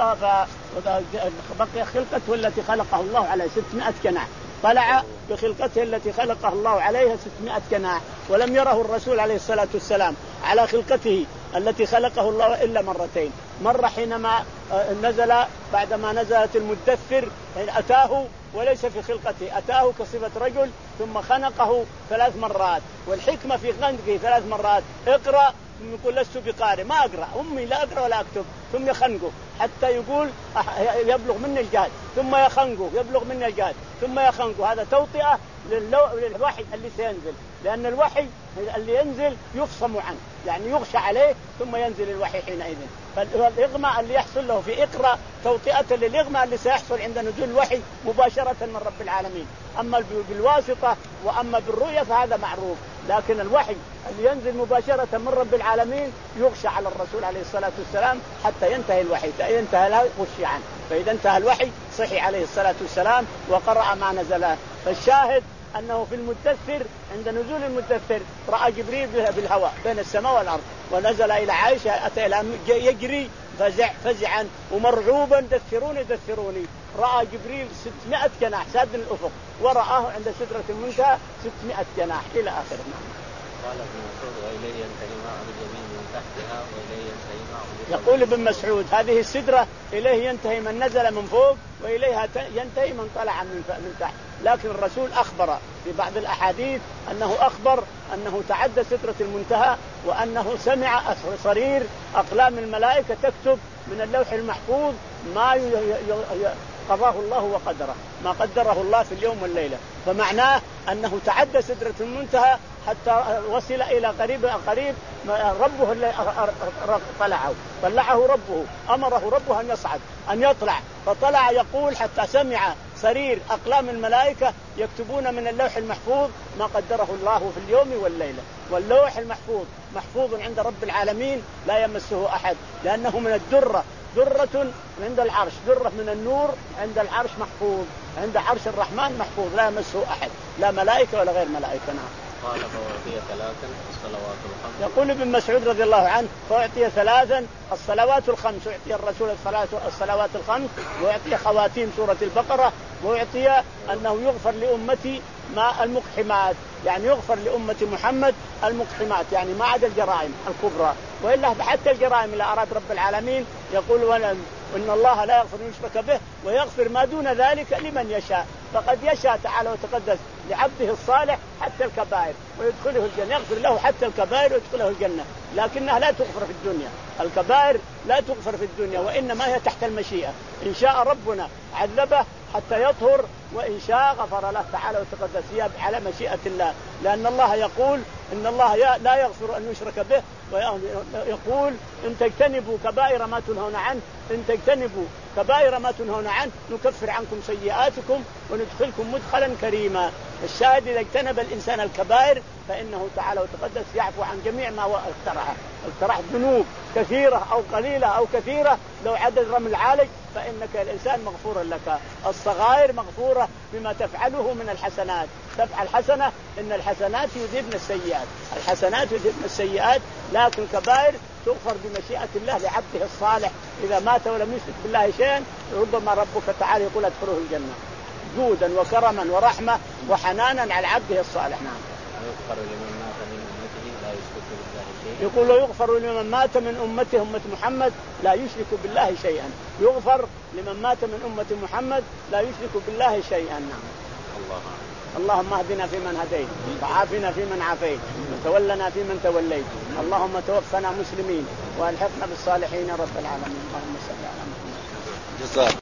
[SPEAKER 2] فبقي خلقته التي خلقه الله على ستمائة جناح، طلع بخلقته التي خلقه الله عليها ستمائة جناح، ولم يره الرسول عليه الصلاة والسلام على خلقته التي خلقه الله إلا مرتين. مرة حينما نزل بعدما نزلت المدثر أتاه وليس في خلقته، أتاه كصفة رجل ثم خنقه ثلاث مرات. والحكمة في خنقه ثلاث مرات اقرأ، يقول لست بقارئ ما أقرأ، أمي لا أقرأ ولا أكتب، ثم يخنقه حتى يقول يبلغ مني الجهد، ثم يخنقه يبلغ مني الجهد، ثم يخنقه. هذا توطئة للوحي اللي سينزل، لأن الوحي اللي ينزل يفصم عنه يعني يغشى عليه ثم ينزل الوحي حينئذ. فالإغماء اللي يحصل له في اقرأ توطئة للإغماء اللي سيحصل عند نزول الوحي مباشرة من رب العالمين. أما بالواسطة وأما بالرؤية فهذا معروف، لكن الوحي اللي ينزل مباشرة من رب العالمين يغشى على الرسول عليه الصلاة والسلام حتى ينتهي الوحي، فإذا انتهى له غشي عنه، فإذا انتهى الوحي صحي عليه الصلاة والسلام وقرأ ما نزله. فالشاهد أنه في المدثر عند نزول المدثر رأى جبريل بالهواء بين السماء والأرض، ونزل إلى عائشة أتى إلى يجري فزع فزعا ومرعوبا دثروني دثروني. رأى جبريل ستمائة جناح ساد الأفق، ورآه عند سدرة المنتهى ستمائة جناح إلى آخره.
[SPEAKER 1] قال ابن مسعود وإليه ينتهي ماء اليمين من تحتها وإليه ينتهي ماء.
[SPEAKER 2] يقول ابن مسعود هذه السدرة إليه ينتهي من نزل من فوق وإليها ينتهي من طلع من تحت. لكن الرسول أخبر في بعض الأحاديث أنه أخبر أنه تعدى سدرة المنتهى، وأنه سمع صرير أقلام الملائكة تكتب من اللوح المحفوظ ما قضاه الله وقدره، ما قدره الله في اليوم والليلة. فمعناه أنه تعدى سدرة المنتهى حتى وصل إلى قريب قريب ربه اللي طلعه طلعه ربه، أمره ربه أن يصعد أن يطلع، فطلع يقول حتى سمع صرير أقلام الملائكة يكتبون من اللوح المحفوظ ما قدره الله في اليوم والليلة. واللوح المحفوظ محفوظ عند رب العالمين لا يمسه أحد، لأنه من الدرة، درة عند العرش، درة من النور عند العرش محفوظ، عند عرش الرحمن محفوظ لا يمسه أحد لا ملائكة ولا غير ملائكة. نعم.
[SPEAKER 1] قال فأعطي ثلاثا الصلوات الخمس.
[SPEAKER 2] يقول ابن مسعود رضي الله عنه فأعطي ثلاثا الصلوات الخمس، أعطي الرسول الصلاة الصلوات الخمس، وأعطي خواتيم سورة البقرة، وأعطي أنه يغفر لأمتي ما المقحمات، يعني يغفر لأمة محمد المقحمات يعني ما عدا الجرائم الكبرى، وإلا حتى الجرائم اللي أراد رب العالمين يقول ولن إن الله لا يغفر أن يشرك به ويغفر ما دون ذلك لمن يشاء. فقد يشاء تعالى وتقدس لعبده الصالح حتى الكبائر ويدخله الجنة، يغفر له حتى الكبائر ويدخله الجنة، لكنها لا تغفر في الدنيا. الكبائر لا تغفر في الدنيا، وإنما هي تحت المشيئة. إن شاء ربنا عذبه حتى يطهر، وإن شاء غفر له تعالى وتقدس على مشيئة الله، لأن الله يقول إن الله لا يغفر أن يشرك به، ويقول إن تجتنبوا كبائر ما تنهون عنه إن تجتنبوا كبائر ما تنهون عنه نكفر عنكم سيئاتكم وندخلكم مدخلا كريما. الشاهد إذا اجتنب الإنسان الكبائر فإنه تعالى وتقدس يعفو عن جميع ما اقترحه اقترح ذنوب كثيرة أو قليلة أو كثيرة، لو عدد رمل عالج فإنك الإنسان مغفور لك. الصغائر مغفورة بما تفعله من الحسنات، تفعل حسنة إن الحسنات يذهبن السيئات، الحسنات يذهبن السيئات، لكن الكبائر تغفر بمشيئة الله لعبده الصالح إذا مات ولم يشرك بالله شيئا. ربما ربك تعالى يقول ادخله الجنة جودا وكرما ورحمة وحنانا على عبده الصالح. نعم. يقول يغفر لمن مات من أمته أمة محمد لا يشرك بالله شيئا، يغفر لمن مات من أمة محمد لا يشرك بالله شيئا. نعم. الله. اللهم اهدنا فيمن هديت وعافنا فيمن عافيت وتولنا فيمن توليت، اللهم توفنا مسلمين والحقنا بالصالحين رب العالمين. اللهم صل على محمد.